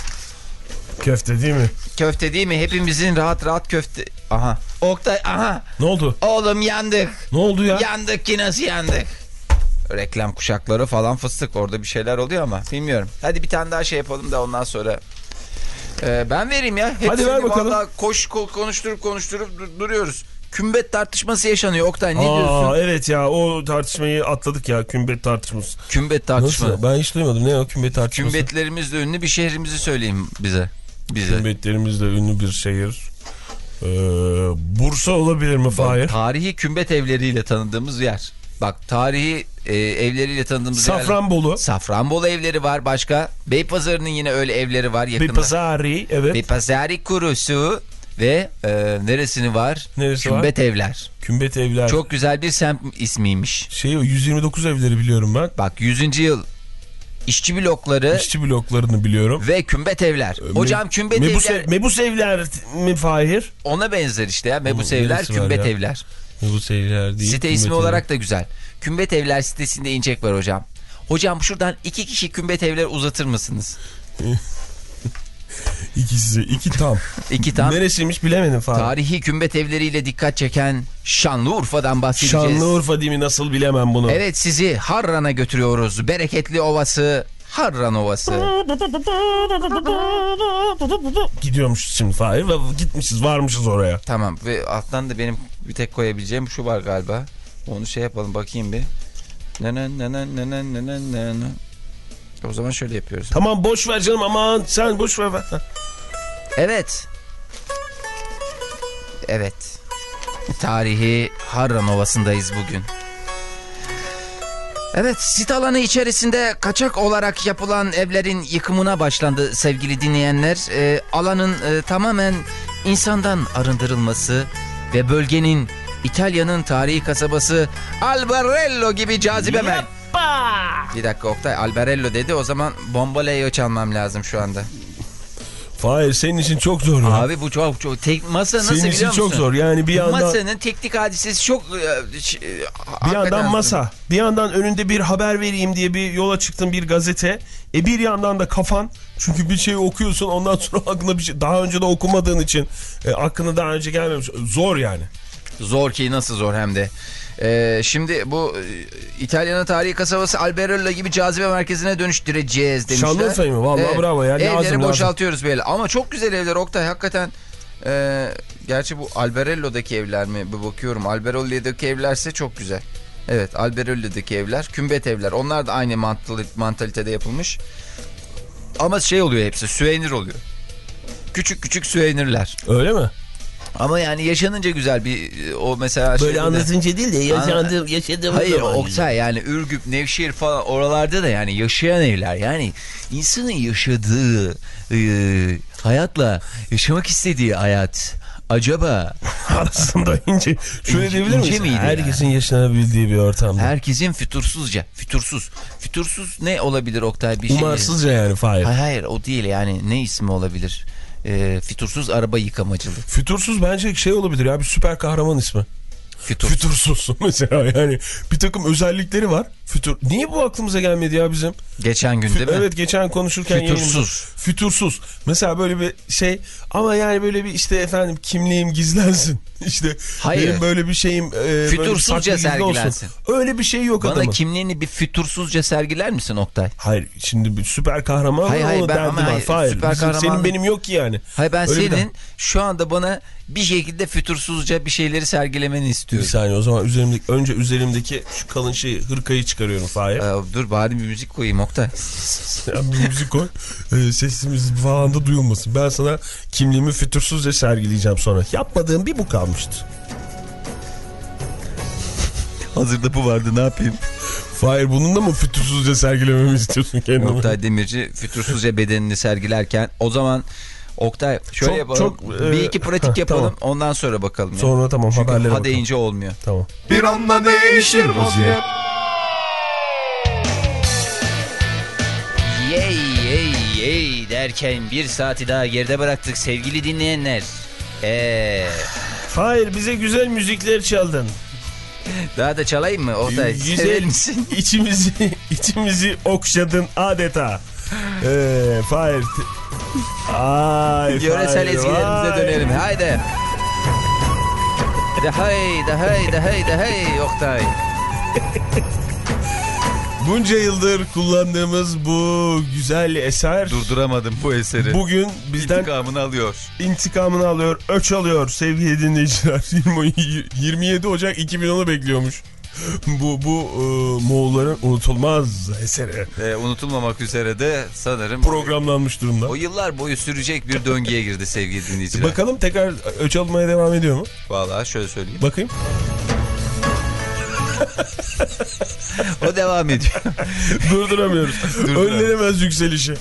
Köfte değil mi? Köfte değil mi? Hepimizin rahat rahat köfte. Aha. Oktay aha. Ne oldu? Oğlum yandık. Ne oldu ya? Yandık ki nasıl yandık? Reklam kuşakları falan fıstık. Orada bir şeyler oluyor ama bilmiyorum. Hadi bir tane daha şey yapalım da ondan sonra. Ee, ben vereyim ya. Hepsini hadi ver bakalım. Vallahi koş konuşturup konuşturup duruyoruz. Kümbet tartışması yaşanıyor Oktay ne Aa, diyorsun? Evet ya o tartışmayı atladık ya kümbet tartışması. Kümbet tartışması. Nasıl? Ben hiç duymadım ne o kümbet tartışması? Kümbetlerimizle ünlü bir şehrimizi söyleyeyim bize. Bize. Kümbetlerimizle ünlü bir şehir. Ee, Bursa olabilir mi Fahir? Tarihi kümbet evleriyle tanıdığımız yer. Bak tarihi e, evleriyle tanıdığımız Safranbolu. yer. Safranbolu evleri var başka. Beypazarı'nın yine öyle evleri var yakında. Beypazarı evet. Beypazarı kurusu ve e, neresini var? Neresi kümbet var? evler. Kümbet evler. Çok güzel bir semt ismiymiş. Şey o yüz yirmi dokuz evleri biliyorum ben. Bak yüzüncü yıl işçi blokları. İşçi bloklarını biliyorum. Ve kümbet evler. Hocam kümbet Mebus evler. Ev, Mebus evler mi Fahir? Ona benzer işte ya. Mebus Onun evler, neresi var kümbet ya? evler. Mebus evler değil. Site ismi kümbet olarak evler. da güzel. Kümbet evler sitesinde inecek var hocam. Hocam şuradan iki kişi kümbet evler uzatır mısınız? İkisi. iki tam. İki tam. Neresiymiş bilemedim Fahir. Tarihi kümbet evleriyle dikkat çeken Şanlıurfa'dan bahsedeceğiz. Şanlıurfa değil mi nasıl bilemem bunu. Evet sizi Harran'a götürüyoruz. Bereketli Ovası, Harran Ovası. Gidiyormuş şimdi Fahir ve gitmişiz varmışız oraya. Tamam ve alttan da benim bir tek koyabileceğim şu var galiba. Onu şey yapalım bakayım bir. Nenen nenen nenen nenen nenen. O zaman şöyle yapıyoruz. Tamam boş ver canım aman sen boş ver. Evet. Evet. Tarihi Harran Ovası'ndayız bugün. Evet, sit alanı içerisinde kaçak olarak yapılan evlerin yıkımına başlandı sevgili dinleyenler. Ee, alanın e, tamamen insandan arındırılması ve bölgenin İtalya'nın tarihi kasabası Albarello gibi cazibe mer... Bir dakika Oktay, Albarello dedi, o zaman Bombaleo çalmam lazım şu anda. Fahir senin için çok zor ya. Abi bu çok çok tek masa nasıl senin biliyor için musun? çok zor yani bir yandan Masanın teknik hadisesi çok e, ş- bir yandan masa, bir yandan önünde bir haber vereyim diye bir yola çıktın bir gazete. E bir yandan da kafan çünkü bir şey okuyorsun ondan sonra aklına bir şey daha önce de okumadığın için e, aklına daha önce gelmemiş. Zor yani. Zor ki nasıl zor hem de. Ee, şimdi bu e, İtalya'nın tarihi kasabası Albarello gibi cazibe merkezine dönüştüreceğiz demişler. Şanlıurfa'yı mı? Vallahi bravo ya. Evleri Lazım, boşaltıyoruz böyle. Ama çok güzel evler Oktay hakikaten. E, gerçi bu Albarello'daki evler mi? Bir bakıyorum. Albarello'daki evlerse çok güzel. Evet, Albarello'daki evler, kümbet evler. Onlar da aynı mantalitede yapılmış. Ama şey oluyor hepsi, süvenir oluyor. Küçük küçük süvenirler. Öyle mi? Ama yani yaşanınca güzel bir o mesela böyle şeyde, anlatınca değil de yaşadım, yaşadım. hayır Oktay yani Ürgüp, Nevşehir falan oralarda da yani yaşayan evler yani insanın yaşadığı e, hayatla yaşamak istediği hayat acaba aslında ince şöyle İnce- diyebilir ince miyiz? miydi Herkesin yani? yaşanabildiği bir ortamda. Herkesin fütursuzca, fütursuz. Fütursuz ne olabilir Oktay bir şey? Umarsızca yani Fahir. Hayır hayır o değil yani ne ismi olabilir? E, fütursuz araba yıkamacılığı. Fütursuz bence şey olabilir ya bir süper kahraman ismi. Fütur. Fütursuz mesela yani bir takım özellikleri var. Fütur. Niye bu aklımıza gelmedi ya bizim? Geçen gün değil mi? Evet, geçen konuşurken. Fütursuz. Fütursuz. Mesela böyle bir şey ama yani böyle bir işte efendim kimliğim gizlensin. İşte Hayır. benim böyle bir şeyim e, fütursuzca sergilensin. Olsun. Öyle bir şey yok Bana adamın. Bana kimliğini bir fütursuzca sergiler misin Oktay? Hayır, şimdi bir süper kahraman hayır, hayır, ben, derdi var. Hayır, süper bizim, kahraman... senin benim yok ki yani. Hayır, ben öyle senin şu anda bana bir şekilde fütursuzca bir şeyleri sergilemeni istiyorum. Bir saniye, o zaman üzerimdeki, önce üzerimdeki şu kalın şeyi, hırkayı çıkarıyorum Fahir. Ee, dur bari bir müzik koyayım Oktay. Yani bir müzik koy. Ee, sesimiz falan da duyulmasın. Ben sana kimliğimi fütursuzca sergileyeceğim sonra. Yapmadığım bir bu kalmıştı. Hazırda bu vardı, ne yapayım? Fahir, bununla mı fütursuzca sergilememi istiyorsun kendimi? Oktay Demirci fütursuzca bedenini sergilerken o zaman Oktay şöyle çok, yapalım. çok, bir iki pratik e, yapalım, tamam. Ondan sonra bakalım. Ya. Sonra tamam, çünkü haberlere ha bakalım. deyince olmuyor. Tamam. Bir anda değişir vaziyet. Yey yey yey derken bir saati daha geride bıraktık sevgili dinleyenler. Eee... Fahir, bize güzel müzikler çaldın. Daha da çalayım mı Oktay? Güzel misin? İçimizi, içimizi okşadın adeta. Eee Fahir. Ay, yöresel ezgilerimize dönelim. Haydi. De hay de hay de hay de hay Oktay. Bunca yıldır kullandığımız bu güzel eser Durduramadım bu eseri. bugün bizden intikamını alıyor. İntikamını alıyor, öç alıyor sevgili dinleyiciler. yirmi yedi Ocak iki bin onu bekliyormuş. Bu bu e, Moğolların unutulmaz eseri. E, unutulmamak üzere de sanırım programlanmış durumda. O yıllar boyu sürecek bir döngüye girdi sevgili dinleyiciler. Bakalım tekrar öç almaya devam ediyor mu? Vallahi şöyle söyleyeyim. Bakayım. O devam ediyor. Durduramıyoruz. Önlenemez yükselişi.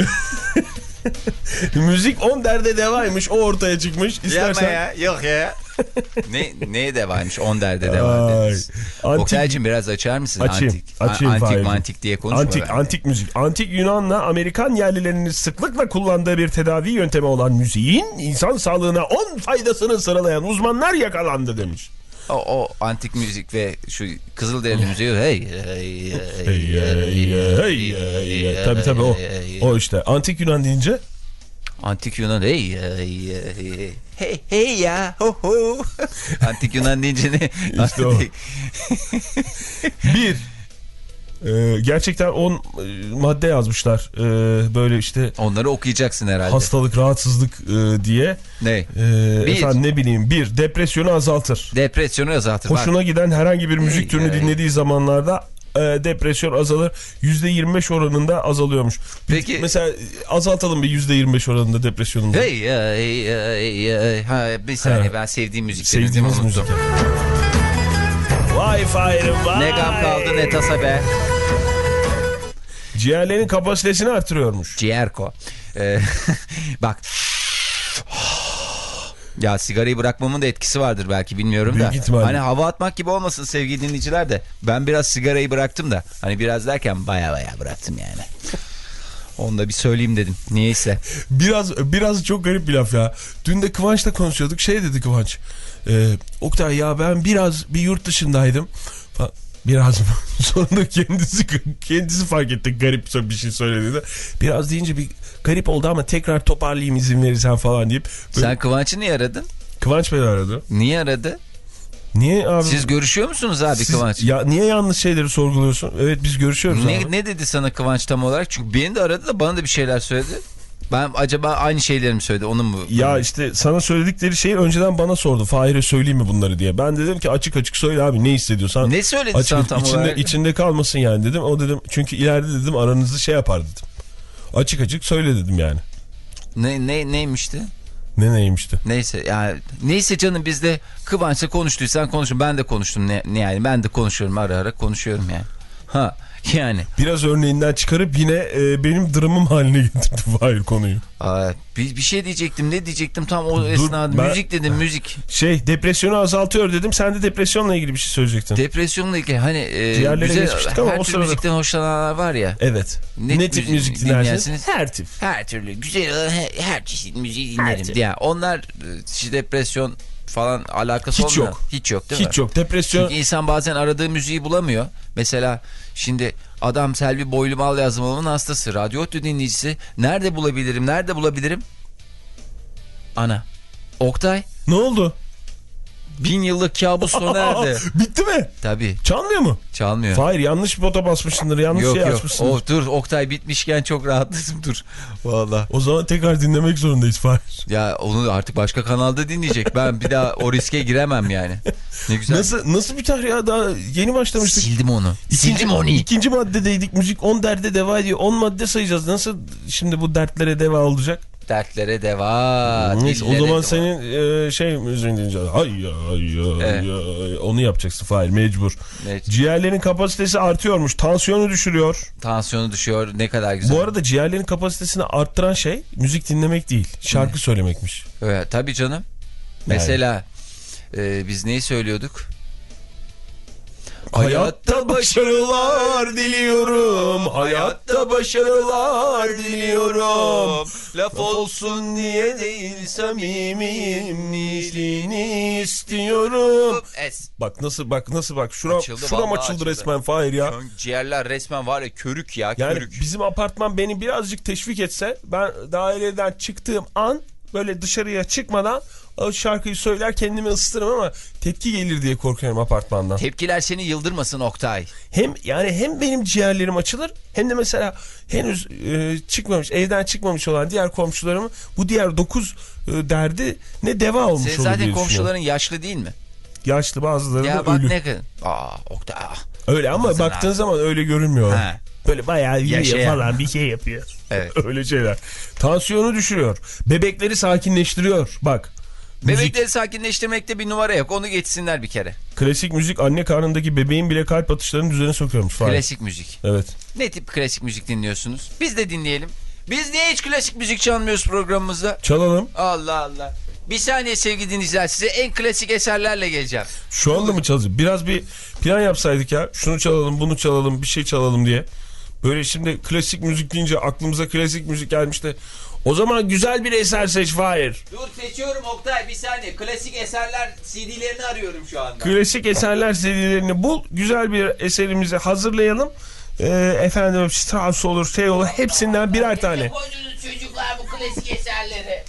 Müzik on derde devaymış, o ortaya çıkmış. İstersen... ya, yok ya. ne neye devaymış on derde devam ederiz. Oktay'cığım biraz açar mısın? Açayım. Antik, açayım antik mantik diye konuşma. Antik, bence. antik müzik. Antik Yunan'la Amerikan yerlilerinin sıklıkla kullandığı bir tedavi yöntemi olan müziğin insan sağlığına on faydasını sıralayan uzmanlar yakalandı demiş. O, o antik müzik ve şu Kızılderili müziği hey hey hey hey hey hey hey tabii tabii o o işte antik Yunan deyince antik Yunan hey hey hey hey hey ya ho ho antik Yunan deyince ne işte o bir Ee, gerçekten on madde yazmışlar ee, böyle işte onları okuyacaksın herhalde hastalık rahatsızlık e, diye ne ee, efendim ne bileyim bir depresyonu azaltır depresyonu azaltır hoşuna bak. giden herhangi bir müzik hey, türünü hey. dinlediği zamanlarda e, depresyon azalır yüzde yirmi beş oranında azalıyormuş. Peki mesela azaltalım bir yüzde yirmi beş oranında depresyonunu. Hey hey hey hey ha bir saniye ha. Ben sevdiğim müzikleri sevdiğimiz müzik. Vay Fahir'im vay. Ne gam kaldı ne tasa be. Ciğerlerin kapasitesini artırıyormuş. Ciğerko. Ee, bak. Ya sigarayı bırakmamın da etkisi vardır belki bilmiyorum da. İhtimalle. Hani hava atmak gibi olmasın sevgili dinleyiciler de. Ben biraz sigarayı bıraktım da. Hani biraz derken baya baya bıraktım yani. Onu da bir söyleyeyim dedim. Niyeyse. Biraz biraz çok garip bir laf ya. Dün de Kıvanç'la konuşuyorduk. Şey dedi Kıvanç. E, Oktay ya ben biraz bir yurt dışındaydım. Biraz sonra da kendisi kendisi fark etti garip bir şey söylediğinde. Biraz deyince bir garip oldu ama tekrar toparlayayım izin verirsen falan deyip. Böyle... Sen Kıvanç'ı niye aradın? Kıvanç beni aradı. Niye aradı? Niye abi? Siz görüşüyor musunuz abi Siz, Kıvanç? Ya niye yanlış şeyleri sorguluyorsun? Evet biz görüşüyoruz ne, abi. Ne dedi sana Kıvanç tam olarak? Çünkü beni de aradı da bana da bir şeyler söyledi. Ben acaba aynı şeyleri mi söyledi onun mu? Ya işte sana söyledikleri şeyi önceden bana sordu. Fahir'e söyleyeyim mi bunları diye. Ben dedim ki açık açık söyle abi ne hissediyorsan. Ne söyledi açık, sana tam içinde, olarak? İçinde kalmasın yani dedim. O dedim çünkü ileride dedim aranızı şey yapar dedim. Açık açık söyle dedim yani. Ne, ne neymişti? Ne neymişti? Neyse yani neyse canım biz de Kıvanç'la konuştuysan konuşun. Ben de konuştum ne, ne yani ben de konuşuyorum ara ara konuşuyorum yani. Ha yani. Biraz örneğinden çıkarıp yine e, benim dramım haline getirdi Fahir konuyu. Aa, bir, bir şey diyecektim ne diyecektim tam o esnada ben, müzik dedim müzik. Şey depresyonu azaltıyor dedim sen de depresyonla ilgili bir şey söyleyecektin. Depresyonla ilgili hani e, güzel ama her tür sırada... müzikten hoşlananlar var ya. Evet. Ne, ne tip müzik dinlersiniz? Her tip. Her türlü güzel her, her çeşit müziği dinlerim. Ya onlar işte depresyon falan alakası Hiç olmuyor. yok. Hiç yok değil mi? Hiç yok. Depresyon. Çünkü insan bazen aradığı müziği bulamıyor. Mesela şimdi adam Selvi Boylumal yazmalımın hastası. Radyo Otlu dinleyicisi. Nerede bulabilirim? Nerede bulabilirim? Ana. Oktay. Ne oldu? Bin yıllık kabus sona erdi. Bitti mi? Tabii. Çalmıyor mu? Çalmıyor. Hayır, yanlış bota basmışsındır. Yanlış yok şey yok. açmışsındır. Oh, dur Oktay bitmişken çok rahatladım dur. Vallahi. O zaman tekrar dinlemek zorundayız Fahir. Ya onu artık başka kanalda dinleyecek. Ben bir daha o riske giremem yani. Ne güzel. Nasıl nasıl biter ya? Daha yeni başlamıştık. Sildim onu. İkinci, Sildim onu. İkinci maddedeydik. Müzik on derde deva ediyor. on madde sayacağız. Nasıl şimdi bu dertlere deva olacak? Dertlere deva. Neyse, o zaman deva. senin e, şey müziğini dinleyeceğiz. Ay ya ay ya, Evet. ya. Onu yapacaksın Fahir, mecbur. Evet. Ciğerlerin kapasitesi artıyormuş. Tansiyonu düşürüyor. Tansiyonu düşüyor. Ne kadar güzel. Bu arada ciğerlerin kapasitesini arttıran şey müzik dinlemek değil. Şarkı söylemekmiş. Evet, tabii canım. Mesela e, biz neyi söylüyorduk? Hayatta başarılar diliyorum. Hayatta başarılar diliyorum. Laf olsun diye değil, samimiyim istiyorum. Es. Bak nasıl bak nasıl bak şuram, Açıldı, şuram vallahi açıldı açıldı. resmen Fahir ya. Ciğerler resmen var ya körük ya Yani körük. bizim apartman beni birazcık teşvik etse, ben daireden çıktığım an böyle dışarıya çıkmadan o şarkıyı söyler kendimi ısıtırım ama tepki gelir diye korkuyorum apartmandan. Tepkiler seni yıldırmasın Oktay. Hem yani hem benim ciğerlerim açılır hem de mesela henüz e, çıkmamış, evden çıkmamış olan diğer komşularımın bu diğer dokuz e, derdi ne deva olmuş Senin olur zaten diye komşuların düşünüyorum. yaşlı değil mi? Yaşlı, bazıları Ya da bak ölü. ne kadar. Aa Oktay. Ah. Öyle ama Baksana baktığın abi. zaman öyle görünmüyor. Ha. Böyle bayağı yürüyor Yaşayan. falan, bir şey yapıyor. Evet. Öyle şeyler. Tansiyonu düşürüyor. Bebekleri sakinleştiriyor. Bak. Müzik, Bebekleri sakinleştirmekte bir numara yok. Onu geçsinler bir kere. klasik müzik anne karnındaki bebeğin bile kalp atışlarını düzene sokuyormuş falan. Klasik müzik. Evet. Ne tip klasik müzik dinliyorsunuz? Biz de dinleyelim. Biz niye hiç klasik müzik çalmıyoruz programımızda? Çalalım. Allah Allah. Bir saniye sevgili dinleyiciler, size en klasik eserlerle geleceğim. Şu anda mı çalacağız? Biraz bir plan yapsaydık ya. Şunu çalalım, bunu çalalım, bir şey çalalım diye. Böyle şimdi klasik müzik deyince aklımıza klasik müzik gelmişti. O zaman güzel bir eser seç Fahir. Dur seçiyorum Oktay, bir saniye. Klasik eserler C D'lerini arıyorum şu anda. Klasik eserler serilerini bul. Güzel bir eserimizi hazırlayalım. Ee, efendim Strauss olur, şey olur. Hepsinden birer tane. Koydunuz çocuklar bu klasik eserleri.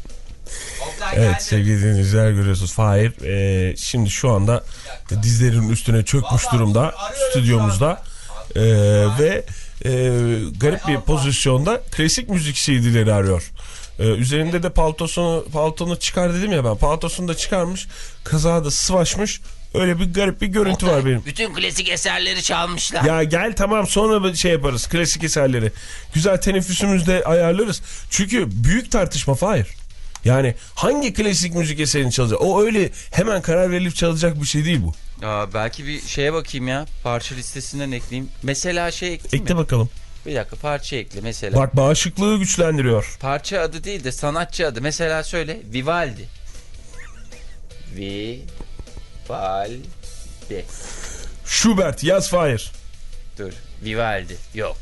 Oktay Evet geldi. sevgili dinleyiciler, görüyorsunuz Fahir e, şimdi şu anda dizlerinin üstüne çökmüş durumda stüdyomuzda e, ve e, garip bir pozisyonda klasik müzik C D'leri arıyor. E, üzerinde de paltosunu paltonu çıkar dedim ya ben, paltosunu da çıkarmış, kazağı da sıvaşmış, öyle bir garip bir görüntü var benim. Bütün klasik eserleri çalmışlar. Ya gel tamam, sonra şey yaparız klasik eserleri. Güzel teneffüsümüzde ayarlarız. Çünkü büyük tartışma Fahir. Yani hangi klasik müzik eserini çalacak? O öyle hemen karar verilip çalacak bir şey değil bu. Aa, belki bir şeye bakayım ya. Parça listesinden ekleyeyim. Mesela şey ekleyeyim Ekle mi? bakalım. Bir dakika, parça ekle mesela. Bak, bağışıklığı güçlendiriyor. Parça adı değil de sanatçı adı. Mesela söyle. Vivaldi. Vivaldi. Schubert yaz Fahir. Dur. Vivaldi. Yok.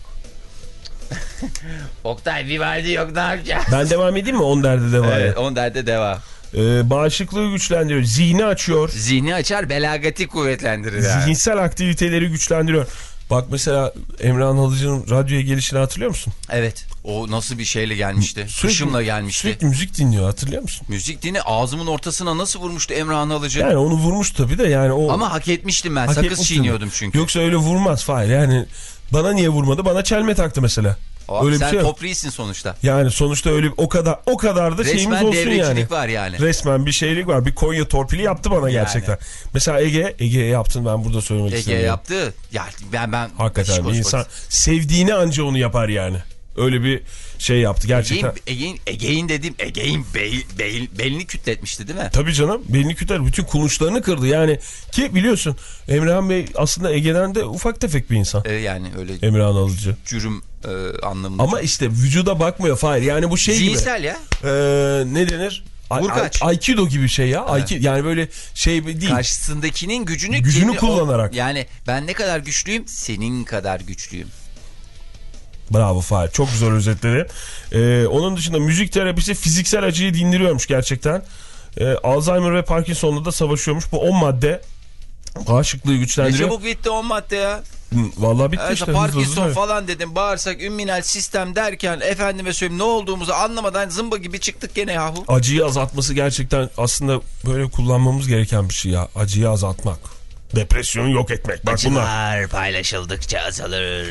Oktay Vivaldi yok, ne yapacağız? Ben devam edeyim mi? On derde devam. Evet, on derde devam. Ee, bağışıklığı güçlendiriyor. Zihni açıyor. Zihni açar, belagati kuvvetlendirir. Yani. Zihinsel aktiviteleri güçlendiriyor. Bak mesela Emrah Alıcı'nın radyoya gelişini hatırlıyor musun? Evet. O nasıl bir şeyle gelmişti? Hışımla gelmişti. Sürekli müzik dinliyor, hatırlıyor musun? Müzik dini ağzımın ortasına nasıl vurmuştu Emrah Alıcı? Yani onu vurmuş tabii de yani o... Ama hak etmiştim ben. Hak Sakız etmiştim. çiğniyordum çünkü. Yoksa öyle vurmaz Fahir. Yani bana niye vurmadı? Bana çelme taktı mesela. Abi öyle sen bir şey yok. topriğisin sonuçta. Yani sonuçta öyle o kadar o kadar da şeyimiz Resmen olsun devrecilik yani. var yani. Resmen bir şeylik var. Bir Konya torpili yaptı bana gerçekten. Mesela Ege, Ege'ye yaptın, ben burada söylemek Ege istiyorum. yaptı. Ya ben ben Hakikaten bir Şikoş insan bak- sevdiğini anca onu yapar yani. Öyle bir şey yaptı gerçekten. Ege'in, Ege'in, Ege'in dediğim Ege'in bel, bel, belini kütletmişti değil mi? Tabii canım, belini küter, bütün kulunçlarını kırdı yani. Ki biliyorsun Emrah Bey aslında Ege'den de ufak tefek bir insan. Ee, yani öyle Emrah Alıcı. cürüm e, anlamında. Ama işte vücuda bakmıyor Fahir. Yani bu şey gibi. zihinsel ya. Ee, ne denir? A- Vurkaç. a- Aikido gibi şey ya. Evet. Aiki, yani böyle şey değil. Karşısındakinin gücünü Gücünü kendi- kullanarak. O, yani ben ne kadar güçlüyüm, senin kadar güçlüyüm. Bravo Fahir. Çok güzel özetledi. Ee, onun dışında müzik terapisi fiziksel acıyı dindiriyormuş gerçekten. e, Alzheimer ve Parkinson'la da savaşıyormuş. Bu on madde bağışıklığı Ne güçlendiriyor. çabuk bitti on madde ya. Hı, vallahi bitti Evet, işte. Parkinson hızlı hızlı. falan dedim, bağırsak, ümminal sistem derken efendime söyleyeyim ne olduğumuzu anlamadan zımba gibi çıktık gene yahu. Acıyı azaltması gerçekten aslında böyle kullanmamız gereken bir şey ya. Acıyı azaltmak. Depresyonu yok etmek. Bak bunlar. Acılar paylaşıldıkça azalır.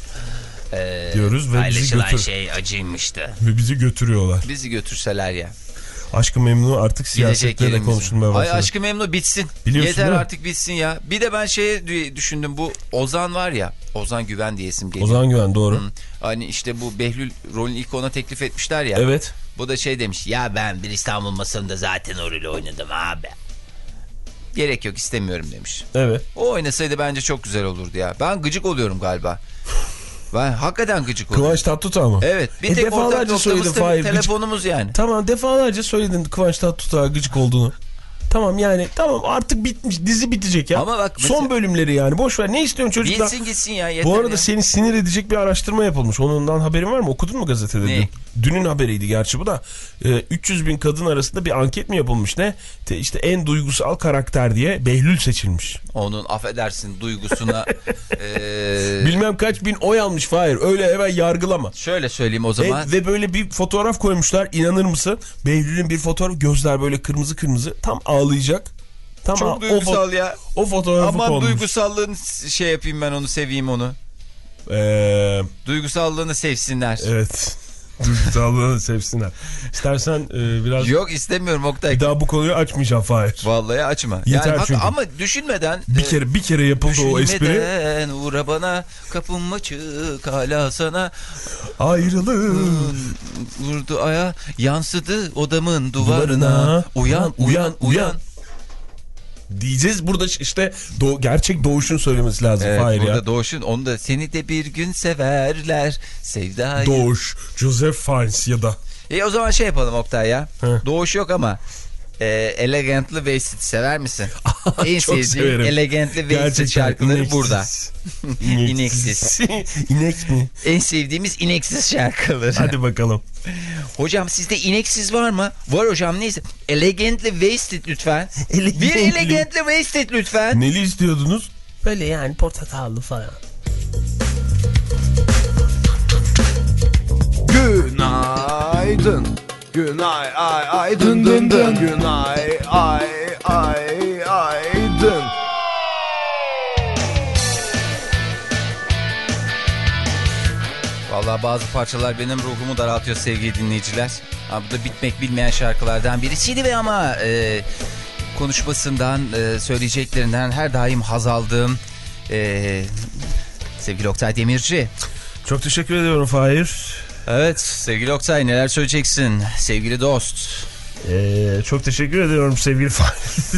Ee, Diyoruz ve bizi paylaşılan götür. şey acıymıştı. Ve bizi götürüyorlar. Bizi götürseler ya. Aşk-ı Memnu artık siyasette de yerimize. konuşulmaya başladı. Ay Aşk-ı Memnu bitsin. Biliyorsun Yeter değil mi? artık bitsin ya. Bir de ben şeye düşündüm, bu Ozan var ya. Ozan Güven diye isim geliyor. Ozan Güven doğru. Hı. Hani işte bu Behlül rolünü ilk ona teklif etmişler ya. Evet. Bu da şey demiş. Ya ben bir İstanbul Masalı'nda zaten o rolü oynadım abi. Gerek yok, istemiyorum demiş. Evet. O oynasaydı bence çok güzel olurdu ya. Ben gıcık oluyorum galiba. Ben hakikaten gıcık oluyorum. Kıvanç Tatlıtuğ mı? Evet. Bir E, tek ortak defalarca noktamız söyledin tabii Fahir. telefonumuz yani. Tamam, defalarca söyledin Kıvanç Tatlıtuğ'a gıcık olduğunu. Tamam yani, tamam artık bitmiş, dizi bitecek ya. Ama bak mesela- son bölümleri yani, boş ver, ne istiyorsun çocuklar? Gitsin gitsin ya, yeter. Bu arada ya. seni sinir edecek bir araştırma yapılmış. Ondan haberin var mı? Okudun mu gazetede? Ne? Dün? Dünün haberiydi gerçi bu da. Ee, üç yüz bin kadın arasında bir anket mi yapılmış ne? Te, işte en duygusal karakter diye Behlül seçilmiş. Onun affedersin duygusuna e, Bilmem kaç bin oy almış Fahir. Öyle hemen yargılama. şöyle söyleyeyim o zaman. E, ve böyle bir fotoğraf koymuşlar, inanır mısın? Behlül'ün bir fotoğraf, gözler böyle kırmızı kırmızı, tam ağlayacak. Tam Çok o duygusal fo- ya. O fotoğrafı Aman konmuş. duygusallığını şey yapayım ben, onu seveyim onu. Ee, Duygusallığını sevsinler. evet. Duygusallığını sevsinler. İstersen e, biraz... Yok istemiyorum Oktay. Bir daha bu konuyu açmayacağım Fahir. Vallahi açma. Yeter yani, hak- çünkü. ama düşünmeden. Bir e, kere bir kere yapıldı o espri. Düşünmeden uğra bana, kapım açık hala sana. Ayrılığın Vurdu aya, yansıdı odamın duvarına. duvarına. Uyan uyan uyan. Diyeceğiz burada işte do gerçek Doğuş'un söylemesi lazım Evet, Fahir burada ya. Doğuş'un, onu da seni de bir gün severler sevdayı. Doğuş, Joseph Fiennes ya da. E o zaman şey yapalım Oktay ya. Heh. Doğuş yok ama e, Elegantly Wasted sever misin? En Çok sevdiğim severim. Elegantly Wasted Gerçekten şarkıları ineksiz. burada. İneksiz. İnek mi? En sevdiğimiz ineksiz şarkıları. Hadi bakalım. Hocam sizde ineksiz var mı? Var hocam, neyse. Elegantly Wasted lütfen. Elegantly. Bir Elegantly Wasted lütfen. Neli istiyordunuz? Böyle yani portakallı falan. Günaydın. Günay ay ay dın dın dın. Günay ay ay ay dın. Vallahi bazı parçalar benim ruhumu daraltıyor sevgili dinleyiciler. Ha, bu da bitmek bilmeyen şarkılardan birisiydi ve ama e, konuşmasından, e, söyleyeceklerinden her daim haz aldığım e, sevgili Oktay Demirci. Çok teşekkür ediyorum Fahir. Evet sevgili Oktay, neler söyleyeceksin sevgili dost? Ee, çok teşekkür ediyorum sevgili Fahir.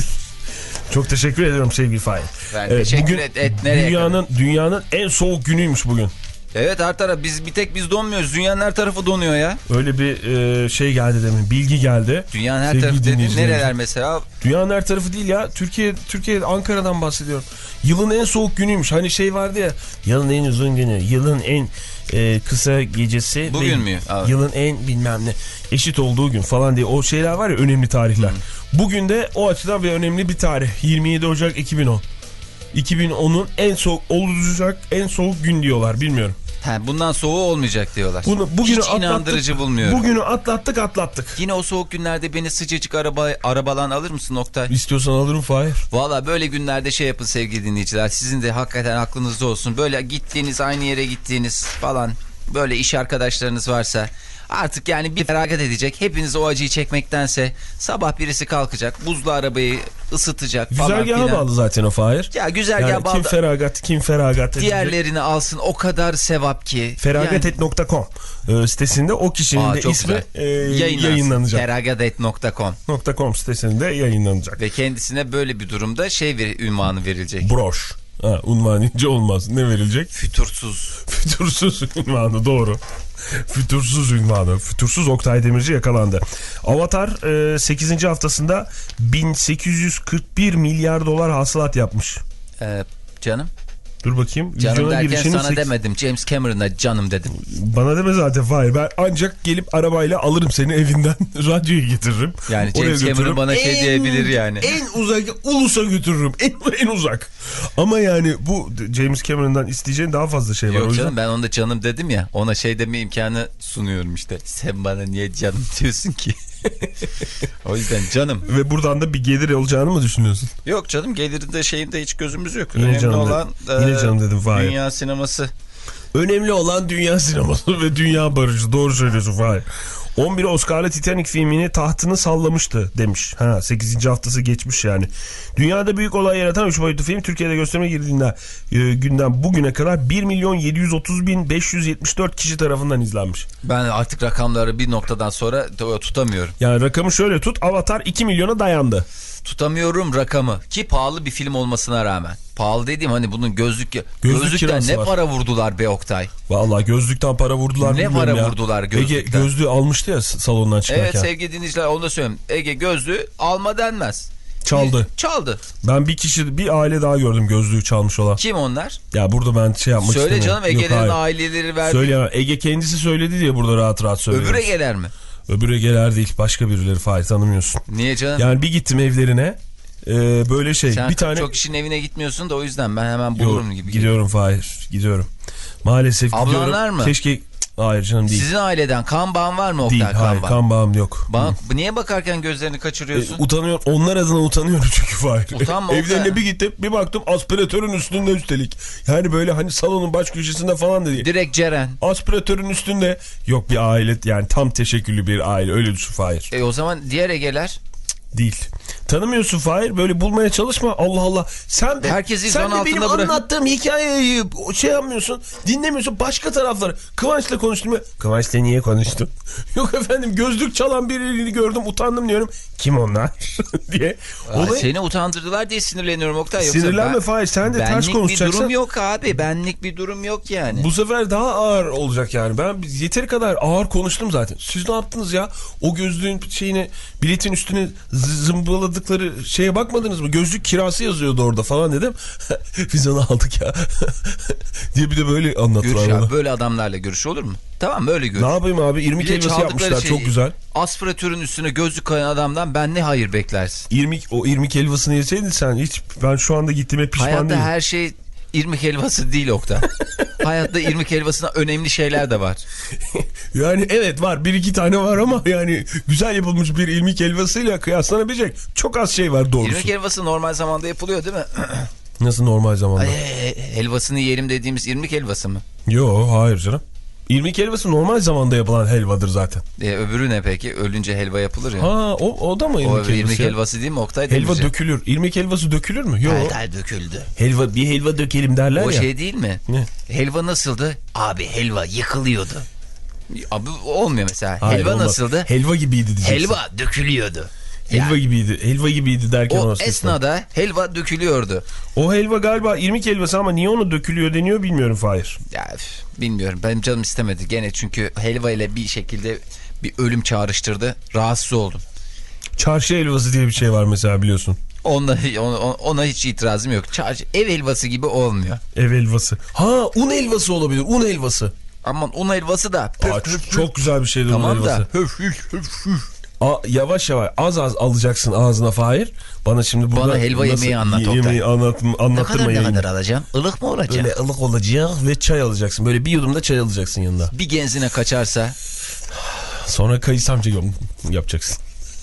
Çok teşekkür ediyorum sevgili Fahir. Ben teşekkür bugün et, et nereye dünyanın dünyanın en soğuk günüymüş bugün. Evet her taraf, biz bir tek biz donmuyoruz. Dünyanın her tarafı donuyor ya. Öyle bir e, şey geldi demin, bilgi geldi. Dünyanın her Sevgili tarafı dediğin dinleyicilerimiz. nereler mesela? Dünyanın her tarafı değil ya. Türkiye, Türkiye Ankara'dan bahsediyorum. Yılın en soğuk günüymüş. Hani şey vardı ya. Yılın en uzun günü, yılın en e, kısa gecesi. Bugün ve mü? Evet. Yılın en bilmem ne eşit olduğu gün falan diye. O şeyler var ya, önemli tarihler. Hmm. Bugün de o açıdan bir önemli bir tarih. yirmi yedi Ocak iki bin on. iki bin onun en soğuk olacak en soğuk gün diyorlar, bilmiyorum. He, bundan soğuğu olmayacak diyorlar. Bunu, bugünü Hiç inandırıcı atlattık, bulmuyorum. Bugünü atlattık atlattık. Yine o soğuk günlerde beni sıcacık araba, arabalan alır mısın Oktay? İstiyorsan alırım Fahir. Valla böyle günlerde şey yapın sevgili dinleyiciler. Sizin de hakikaten aklınızda olsun. Böyle gittiğiniz, aynı yere gittiğiniz falan, böyle iş arkadaşlarınız varsa artık yani bir feragat edecek. Hepiniz o acıyı çekmektense sabah birisi kalkacak, buzlu arabayı ısıtacak falan Güzergaha bağlı zaten o Fahir. Ya güzergaha yani bağlı. kim feragat kim feragat edecek. Diğerlerini alsın, o kadar sevap ki. Feragatet nokta com e, sitesinde o kişinin Aa, de çok ismi e, Yayınlansın. yayınlanacak. feragadet nokta com .com sitesinde yayınlanacak. Ve kendisine böyle bir durumda şey ver, ünvanı verilecek. Broş. Ha, unvan ince olmaz. Ne verilecek? Fütursuz. Fütursuz ünvanı, doğru. Fütursuz ünvanı. Fütursuz Oktay Demirci yakalandı. Avatar e, sekizinci haftasında bin sekiz yüz kırk bir milyar dolar hasılat yapmış. Ee, canım. Dur bakayım. Canım Vizyona derken girişinin sana sekiz... demedim. James Cameron'a canım dedim. Bana deme zaten Fahir. Ben ancak gelip arabayla alırım seni evinden. Radyoyu getiririm. Yani Oraya James Cameron götürürüm. bana şey en, diyebilir yani. En uzak ulusa götürürüm. En, en uzak. Ama yani bu James Cameron'dan isteyeceğin daha fazla şey var. Yok o yüzden... canım ben onda canım dedim ya. Ona şey deme imkanı sunuyorum işte. Sen bana niye canım diyorsun ki? O yüzden canım. Ve buradan da bir gelir olacağını mı düşünüyorsun? Yok canım gelirinde şeyinde hiç gözümüz yok. Yine Önemli canım olan dedim. Yine canım dedim Fahir. dünya sineması. Önemli olan dünya sineması ve dünya barışı. Doğru söylüyorsun Fahir. on bir Oscar'lı Titanic filmini tahtını sallamıştı demiş. Ha, sekizinci haftası geçmiş yani. Dünyada büyük olay yaratan üç boyutlu film Türkiye'de gösterime girdiğinden e, günden bugüne kadar bir milyon yedi yüz otuz bin beş yüz yetmiş dört kişi tarafından izlenmiş. Ben artık rakamları bir noktadan sonra tutamıyorum. Yani rakamı şöyle tut. Avatar iki milyona dayandı. Tutamıyorum rakamı ki pahalı bir film olmasına rağmen. Pahalı dediğim hani bunun gözlük, Gözlük gözlükten ne var. para vurdular be Oktay. Vallahi gözlükten para vurdular. Ne para ya. vurdular gözlükten. Ege gözlüğü almıştı ya salondan çıkarken. Evet sevgili dinleyiciler onu da söyleyeyim. Ege gözlüğü alma denmez. Çaldı. Çaldı. Ben bir kişi bir aile daha gördüm gözlüğü çalmış olan. Kim onlar? Ya burada ben şey yapmak Söyle istemiyorum. canım Ege'lerin Yok, aileleri verdi. Söyleyemem. Ege kendisi söyledi diye burada rahat rahat söylüyoruz. Öbür Ege'ler mi? Öbür Ege'ler değil başka birileri Fahir tanımıyorsun. Niye canım? Yani bir gittim evlerine e, böyle şey Sen bir tane. çok kişinin evine gitmiyorsun da o yüzden ben hemen bulurum Yo, gibi. Gidiyorum Fahir gidiyorum. Maalesef Ablanlar gidiyorum. mı? Keşke hayır canım değil. Sizin aileden kan bağın var mı Oktay? Değil kan hayır bağı? kan bağım yok. Bak, niye bakarken gözlerini kaçırıyorsun? E, utanıyorum. Onlar adına utanıyorum çünkü Fahir. Utanma, Evlerine Oktay. bir gittim bir baktım aspiratörün üstünde üstelik. Yani böyle hani salonun baş köşesinde falan da değil. Direkt Ceren. Aspiratörün üstünde yok bir aile yani tam teşekküllü bir aile öyle düşün Fahir. E o zaman diğer Ege'ler? Değil. Tanımıyorsun Fahir böyle bulmaya çalışma Allah Allah. Sen de, Herkesi sen zon de benim altında bırak- anlattığım hikayeyi şey yapmıyorsun dinlemiyorsun başka tarafları. Kıvanç'la konuştum ya. Kıvanç'la niye konuştun? Yok efendim gözlük çalan birini gördüm utandım diyorum. Kim onlar diye. Aa, Olay... Seni utandırdılar diye sinirleniyorum Oktay. Yoksa Sinirlenme ben, Fahir sen de ters benlik konuşacaksın. bir durum yok abi. Benlik bir durum yok yani. Bu sefer daha ağır olacak yani. Ben yeteri kadar ağır konuştum zaten. Siz ne yaptınız ya? O gözlüğün şeyine, biletin üstüne zımbaladıkları şeye bakmadınız mı? Gözlük kirası yazıyordu orada falan dedim. Biz onu aldık ya. diye bir de böyle anlattılar Görüş bana. abi, böyle adamlarla görüş olur mu? Tamam böyle görüş. Ne yapayım abi? irmik Bir de helvası çaldıkları yapmışlar şey, çok güzel. Aspiratörün üstüne gözlük koyan adamdan ben ne hayır beklersin? İrmik, o irmik helvasını yeseydin sen hiç ben şu anda gittiğime pişman Hayatta değilim. her şey irmik helvası değil Oktay. Hayatta irmik helvasına önemli şeyler de var. Yani evet var bir iki tane var ama yani güzel yapılmış bir irmik helvasıyla kıyaslanabilecek çok az şey var doğrusu. İrmik helvası normal zamanda yapılıyor değil mi? Nasıl normal zamanda? Ay, helvasını yiyelim dediğimiz irmik helvası mı? Yo hayır canım. İrmik helvası normal zamanda yapılan helvadır zaten. E, öbürü ne peki? Ölünce helva yapılır ya. Ha o, o da mı irmik O helvası? irmik ya? helvası değil mi Oktay? Helva Demirci? dökülür. İrmik helvası dökülür mü? Yok. Hayır, hayır, döküldü. Helva bir helva dökelim derler O ya. şey değil mi? Ne? Helva nasıldı? Abi helva yıkılıyordu. Abi olmuyor mesela. Hayır, helva olmaz. nasıldı? Helva gibiydi diyeceksin. Helva dökülüyordu. Helva Yani, gibiydi. Helva gibiydi derken o ona seslen. esnada helva dökülüyordu. O helva galiba irmik helvası ama niye onu dökülüyor deniyor bilmiyorum Fahir. Ya üf, bilmiyorum. Benim canım istemedi. Gene çünkü helva ile bir şekilde bir ölüm çağrıştırdı. Rahatsız oldum. Çarşı helvası diye bir şey var mesela biliyorsun. Ona, ona, ona hiç itirazım yok. Çarşı, ev helvası gibi olmuyor. Ev helvası. Ha un helvası olabilir. Un helvası. Aman un helvası da. Aa, çok güzel bir şeydir tamam un helvası. da. Höf, höf, höf, höf. A, yavaş yavaş az az alacaksın ağzına Fahir. Bana şimdi burada Bana helva nasıl yemeği anlat, yemeği anlat, Ne anlattırma kadar ne yayını. kadar alacağım? Ilık mı olacak? Böyle ılık olacak ve çay alacaksın. Böyle bir yudum da çay alacaksın yanında. Bir genzine kaçarsa. Sonra kayısı amca yapacaksın.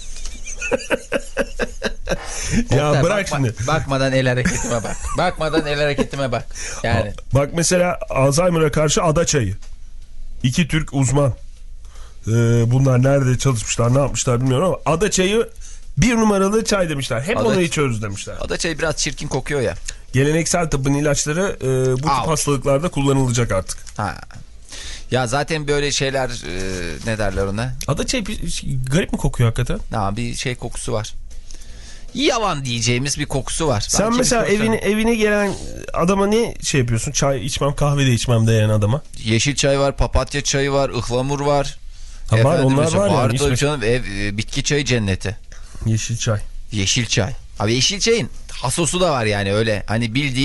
ya Oktay, bırak bakma, şimdi. Bakmadan el hareketime bak. Bakmadan el hareketime bak. Yani. Bak mesela Alzheimer'a karşı ada çayı. İki Türk uzman. Ee, bunlar nerede çalışmışlar ne yapmışlar bilmiyorum ama ada çayı bir numaralı çay demişler. Hep Ada- onu içiyoruz demişler. Ada çayı biraz çirkin kokuyor ya. Geleneksel tıbbın ilaçları e, bu tip Out. hastalıklarda kullanılacak artık. Ha. Ya zaten böyle şeyler e, ne derler ona? Ada çayı bir- garip mi kokuyor hakikaten? Ha, bir şey kokusu var. Yavan diyeceğimiz bir kokusu var. Sen Belki mesela bir kokusu- evine evine gelen adama ne şey yapıyorsun? Çay içmem kahve de içmem diyen adama. Yeşil çay var, papatya çayı var, ıhlamur var. Ha, var, Efendim onlar mesela, var yani, tabii içmek- canım, ev, e, bitki çayı cenneti. Yeşil çay. Yeşil çay. Abi yeşil çayın hasosu da var yani öyle. Hani bildiğin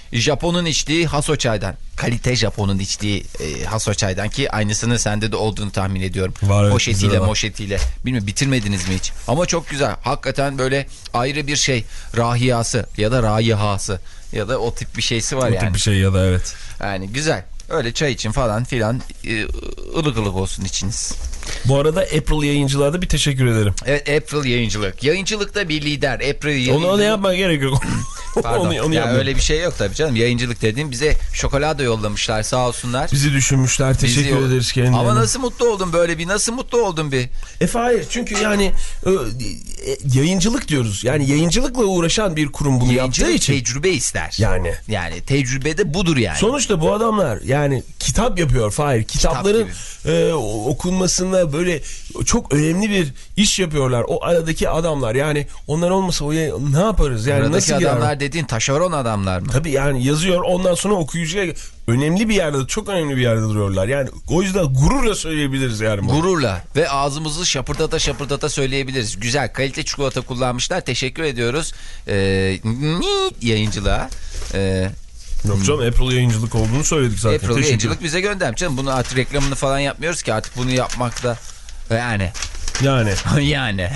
Japon'un içtiği Haso çaydan. Kalite Japon'un içtiği e, Haso çaydan ki aynısının sende de olduğunu tahmin ediyorum. Var, evet, poşetiyle moşetiyle. Bilmiyorum bitirmediniz mi hiç? Ama çok güzel. Hakikaten böyle ayrı bir şey. Rahiyası ya da rayihası ya da o tip bir şeysi var o yani. O tip bir şey ya da evet. Yani güzel. Öyle çay için falan filan ılık ılık olsun içiniz. Bu arada April yayıncılara da bir teşekkür ederim. Evet, April yayıncılık. Yayıncılıkta bir lider. April yayıncılık. Onu, onu yapma gerek yok. Pardon. onu, onu ya öyle bir şey yok tabii canım. Yayıncılık dediğim bize şokolada yollamışlar sağ olsunlar. Bizi düşünmüşler. Teşekkür Bizi ederiz kendilerine. Ama nasıl mutlu oldum böyle bir. Nasıl mutlu oldum bir. Efe hayır çünkü yani e, yayıncılık diyoruz. Yani yayıncılıkla uğraşan bir kurum bunu Yayıncılık yaptığı için. tecrübe ister. Yani. Yani tecrübede budur yani. Sonuçta bu adamlar yani kitap yapıyor Fahir. Kitapların Kitap e, okunmasında böyle çok önemli bir iş yapıyorlar. O aradaki adamlar yani onlar olmasa o ne yaparız? Yani aradaki nasıl adamlar girer? dediğin taşeron adamlar mı? Tabii yani yazıyor ondan sonra okuyucuya önemli bir yerde çok önemli bir yerde duruyorlar. Yani o yüzden gururla söyleyebiliriz yani. Bu. Gururla ve ağzımızı şapırdata şapırdata söyleyebiliriz. Güzel kalite çikolata kullanmışlar. Teşekkür ediyoruz. Ee, yayıncılığa. Ee, Yok canım April yayıncılık olduğunu söyledik zaten. April yayıncılık bize göndermiş canım. Bunu artık reklamını falan yapmıyoruz ki artık bunu yapmakta yani. Yani. yani.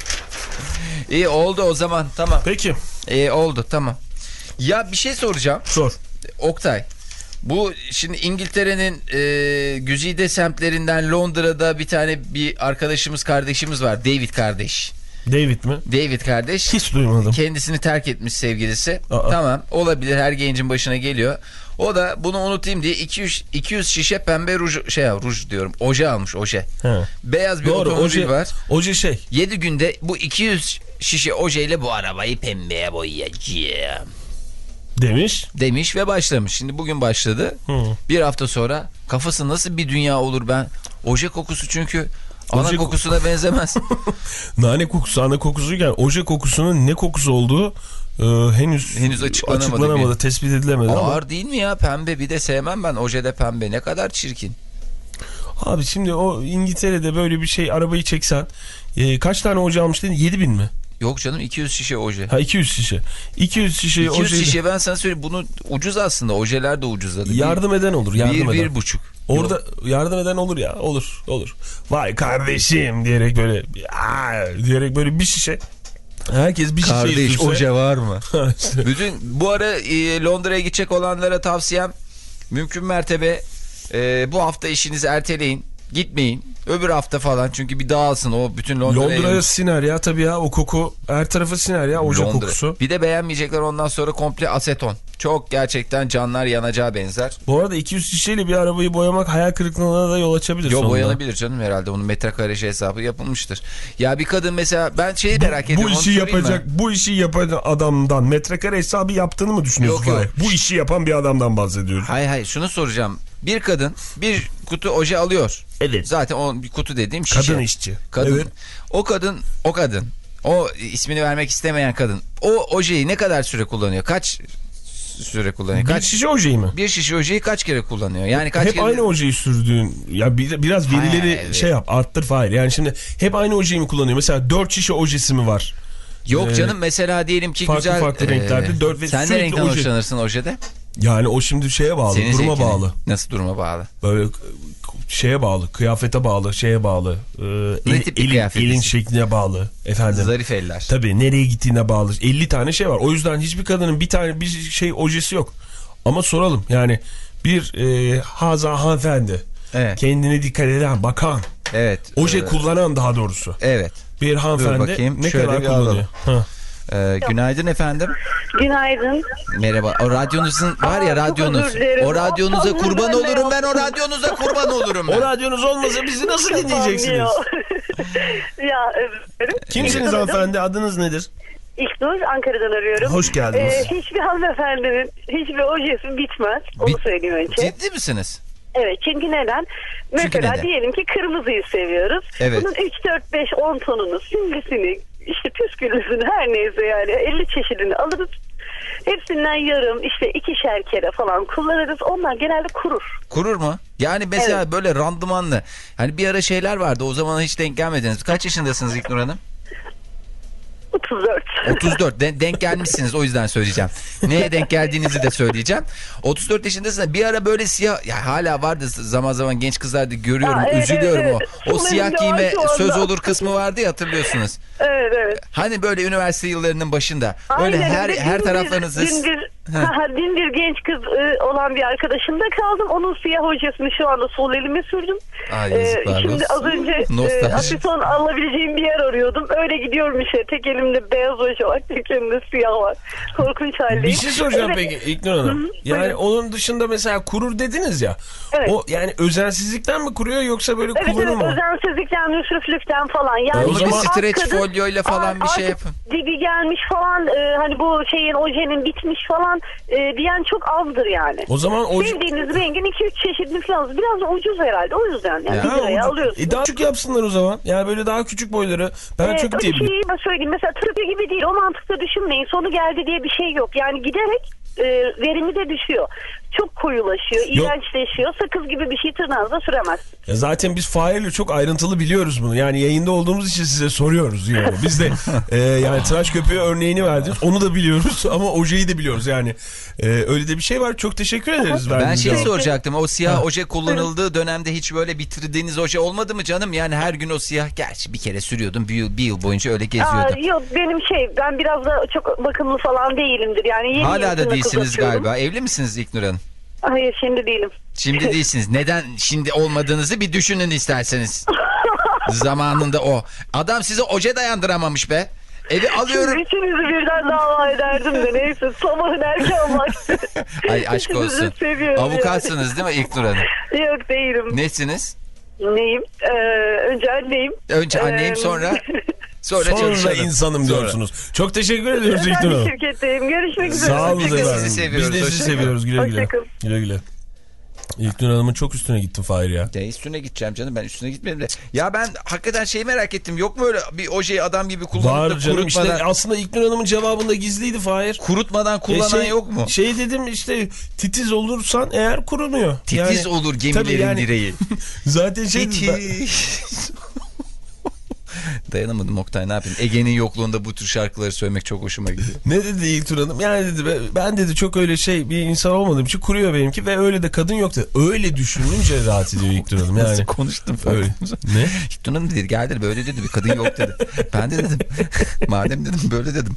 İyi oldu o zaman tamam. Peki. İyi oldu tamam. Ya bir şey soracağım. Sor. Oktay. Bu şimdi İngiltere'nin e, güzide semtlerinden Londra'da bir tane bir arkadaşımız kardeşimiz var. David kardeş. David mi? David kardeş. Hiç duymadım. Kendisini terk etmiş sevgilisi. Aa. Tamam olabilir her gencin başına geliyor. O da bunu unutayım diye iki yüz, iki yüz şişe pembe ruj, şey ruj diyorum oje almış oje. He. Beyaz bir Doğru, otomobil oje, var. Oje şey. yedi günde bu iki yüz şişe ojeyle bu arabayı pembeye boyayacağım. Demiş. Demiş ve başlamış. Şimdi bugün başladı. Hı. Bir hafta sonra kafası nasıl bir dünya olur ben. Oje kokusu çünkü ana oje kokusuna ko benzemez. Nane kokusu ana kokusuyken oje kokusunun ne kokusu olduğu e, henüz henüz açıklanamadı. açıklanamadı tespit edilemedi. Ağır ama. değil mi ya pembe bir de sevmem ben ojede pembe ne kadar çirkin. Abi şimdi o İngiltere'de böyle bir şey arabayı çeksen e, kaç tane oje almış dedin yedi bin mi? Yok canım iki yüz şişe oje. Ha iki yüz şişe. iki yüz şişe iki yüz oje. şişe ben sana söyleyeyim bunu ucuz aslında ojeler de ucuzladı. Yardım bir, eden olur yardım bir, eden. Bir buçuk. Orada Yok. yardım eden olur ya olur olur. Vay kardeşim diyerek böyle aa, diyerek böyle bir şişe. Herkes bir şişe Kardeş istiyorsa. oje var mı? Bütün bu ara e, Londra'ya gidecek olanlara tavsiyem mümkün mertebe e, bu hafta işinizi erteleyin. Gitmeyin. Öbür hafta falan çünkü bir dağılsın o bütün Londra'ya. Londra'ya siner ya tabii ya o koku her tarafa siner ya oje Londra. kokusu. Bir de beğenmeyecekler ondan sonra komple aseton. Çok gerçekten canlar yanacağı benzer. Bu arada iki yüz şişeyle bir arabayı boyamak hayal kırıklığına da yol açabilir. Yok boyanabilir canım herhalde onun metrekare hesabı yapılmıştır. Ya bir kadın mesela ben şeyi merak ediyorum. Bu işi yapacak mi? Bu işi yapan adamdan metrekare hesabı yaptığını mı düşünüyorsun? Yok, yok. Bu işi yapan bir adamdan bahsediyoruz. Hayır hayır şunu soracağım. Bir kadın bir kutu oje alıyor. Evet. Zaten o bir kutu dediğim şişe. Kadın işçi. Kadın. Evet. O kadın, o kadın. O ismini vermek istemeyen kadın. O ojeyi ne kadar süre kullanıyor? Kaç süre kullanıyor? Kaç bir şişe ojeyi mi? Bir şişe ojeyi kaç kere kullanıyor? Yani kaç hep kere... aynı ojeyi sürdüğün ya bir, biraz verileri ha, evet. şey yap arttır Fahir. Yani şimdi hep aynı ojeyi mi kullanıyor? Mesela dört şişe ojesi mi var? Yok ee, canım mesela diyelim ki farklı güzel. Farklı farklı renklerde dört ve sen ne renkten oje... hoşlanırsın ojede? Yani o şimdi şeye bağlı, senin duruma zevkine. bağlı. Nasıl duruma bağlı? Böyle şeye bağlı, kıyafete bağlı, şeye bağlı. E, ne el, tip bir elin, kıyafet? Elin şekline bağlı. Efendim. Zarif eller. Tabii nereye gittiğine bağlı. elli tane şey var. O yüzden hiçbir kadının bir tane bir şey ojesi yok. Ama soralım yani bir e, haza hanımefendi. Evet. Kendine dikkat eden, bakan. Evet. Oje evet. kullanan daha doğrusu. Evet. Bir hanımefendi ne şöyle kadar kullanıyor? Ha. Ee, günaydın efendim. Günaydın. Merhaba. O radyonuzun var ya radyonuz. O radyonuza kurban olurum ben o radyonuza kurban olurum ben. O radyonuz olmasa bizi nasıl dinleyeceksiniz? ya, kimsiniz hanımefendi? Adınız nedir? İlknur, Ankara'dan arıyorum. Hoş geldiniz. Ee, hiçbir hanımefendinin hiçbir ojesi bitmez. Onu Bit söyleyeyim önce. Ciddi misiniz? Evet çünkü neden? Mesela çünkü neden? Diyelim ki kırmızıyı seviyoruz. Evet. Bunun üç, dört, beş, on tonunu, simlisini, işte püsküllüsünü her neyse yani elli çeşidini alırız. Hepsinden yarım işte ikişer kere falan kullanırız. Onlar genelde kurur. Kurur mu? Yani mesela evet. böyle randımanlı. Hani bir ara şeyler vardı o zaman hiç denk gelmediniz. Kaç yaşındasınız İlknur Hanım? otuz dört. otuz dört. Den- denk gelmişsiniz, o yüzden söyleyeceğim. Neye denk geldiğinizi de söyleyeceğim. otuz dört yaşındasın. Bir ara böyle siyah, ya hala vardı zaman zaman genç kızlarda görüyorum, Aa, evet, üzülüyorum evet, o. evet. O siyah Sunayım giyme ya şu anda. söz olur kısmı vardı ya, hatırlıyorsunuz. Evet evet. Hani böyle üniversite yıllarının başında. Böyle Aynen, her öyle. her Dün taraflarınızı... Bir, dün, bir, ha, dün bir genç kız e, olan bir arkadaşımda kaldım. Onun siyah hocasını şu anda sol elime sürdüm. Ay, Ee, yazıklar şimdi olsun. az önce e, Nostalji. afison alabileceğim bir yer arıyordum. Öyle gidiyorum işte. Tek elimde beyaz hoca var, tek elimde siyah var. Korkunç haldeyim. Bir şey soracağım Evet. peki İlknur Hanım. Hı hı, Yani buyurun. onun dışında mesela kurur dediniz ya. Evet. O yani özensizlikten mi kuruyor yoksa böyle Evet kullanım evet, mı? özensizlikten, müsriflikten falan. Yani E, o Onu bir zaman- streç kadın- folyoyla falan bir şey Artık yapın. dibi gelmiş falan, e, hani bu şeyin, ojenin bitmiş falan e, diyen çok azdır yani. O zaman o... Sevdiğiniz rengin iki üç çeşidini falan, biraz da ucuz herhalde, o yüzden yani Ya, bir Ha, liraya o- alıyorsunuz. E, daha küçük yapsınlar o zaman. Yani böyle daha küçük boyları. Ben Ee, çok o diyebilirim. şeyi ben söyleyeyim, mesela Türkiye gibi değil, o mantıkta düşünmeyin, sonu geldi diye bir şey yok. Yani giderek e, verimi de düşüyor. Çok koyulaşıyor, Yok. iğrençleşiyor. Sakız gibi bir şey tırnağınıza süremez. Ya zaten biz Fahir'le çok ayrıntılı biliyoruz bunu. Yani yayında olduğumuz için size soruyoruz yani. Biz de e, yani tıraş köpüğü örneğini verdiniz. Onu da biliyoruz ama ojeyi de biliyoruz yani. E, öyle de bir şey var. Çok teşekkür ederiz. Ben verdiğiniz şey cevap. soracaktım. O siyah oje kullanıldığı dönemde hiç böyle bitirdiğiniz oje olmadı mı canım? Yani her gün o siyah, gerçi bir kere sürüyordum. Bir yıl, bir yıl boyunca öyle Aa, geziyordum. yok benim şey, ben biraz da çok bakımlı falan değilimdir. Yani yeni Hala yeni da tırnak değilsiniz uzatıyorum. galiba. Evli misiniz İlknur Hanım? Hayır, şimdi değilim. Şimdi değilsiniz. Neden şimdi olmadığınızı bir düşünün isterseniz. Zamanında o. Adam size oje dayandıramamış be. Evi alıyorum. Üçünüzü birden dava ederdim de neyse, sabahın erken vakti. Ay aşk Üçünüzü olsun. seviyorum Avukatsınız değil mi İlknur Hanım? yani. Yok değilim. Nesiniz? Neyim? Ee, önce anneyim. Önce anneyim, Ee, sonra sonra, Sonra çalışanım. insanım Sonra. diyorsunuz. Çok teşekkür ediyoruz Ben İlknur bir Hanım. şirketteyim. Görüşmek üzere. Sağ olun Biz de efendim. sizi seviyoruz. Biz de sizi Hoşça kalın. seviyoruz. Güle güle. Hoşça kalın. Güle güle. İlknur Hanım'ın çok üstüne gittim Fahir ya. Ya üstüne gideceğim canım, ben üstüne gitmedim de. Ya ben hakikaten şeyi merak ettim. Yok mu öyle bir ojeyi adam gibi kullanıp Var da canım kurutmadan, işte aslında İlknur Hanım'ın cevabında gizliydi Fahir. kurutmadan kullanan E şey- yok mu? Şey dedim işte titiz olursan eğer kurunuyor. Titiz Yani- olur gemilerin Tabii yani- direği. Zaten şey Titiz. Dayanamadım Oktay, ne yapayım? Ege'nin yokluğunda bu tür şarkıları söylemek çok hoşuma gidiyor. ne dedi İlknur Hanım? Yani dedi ben, ben dedi çok öyle şey bir insan olmadığım için kuruyor benimki ve öyle de kadın yok dedi. Öyle düşününce rahat ediyor İlknur Hanım. Nasıl Yani konuştum öyle. öyle. Ne? İlknur Hanım dedi, geldi böyle dedi, bir kadın yok dedi. Ben de dedim madem dedim böyle dedim.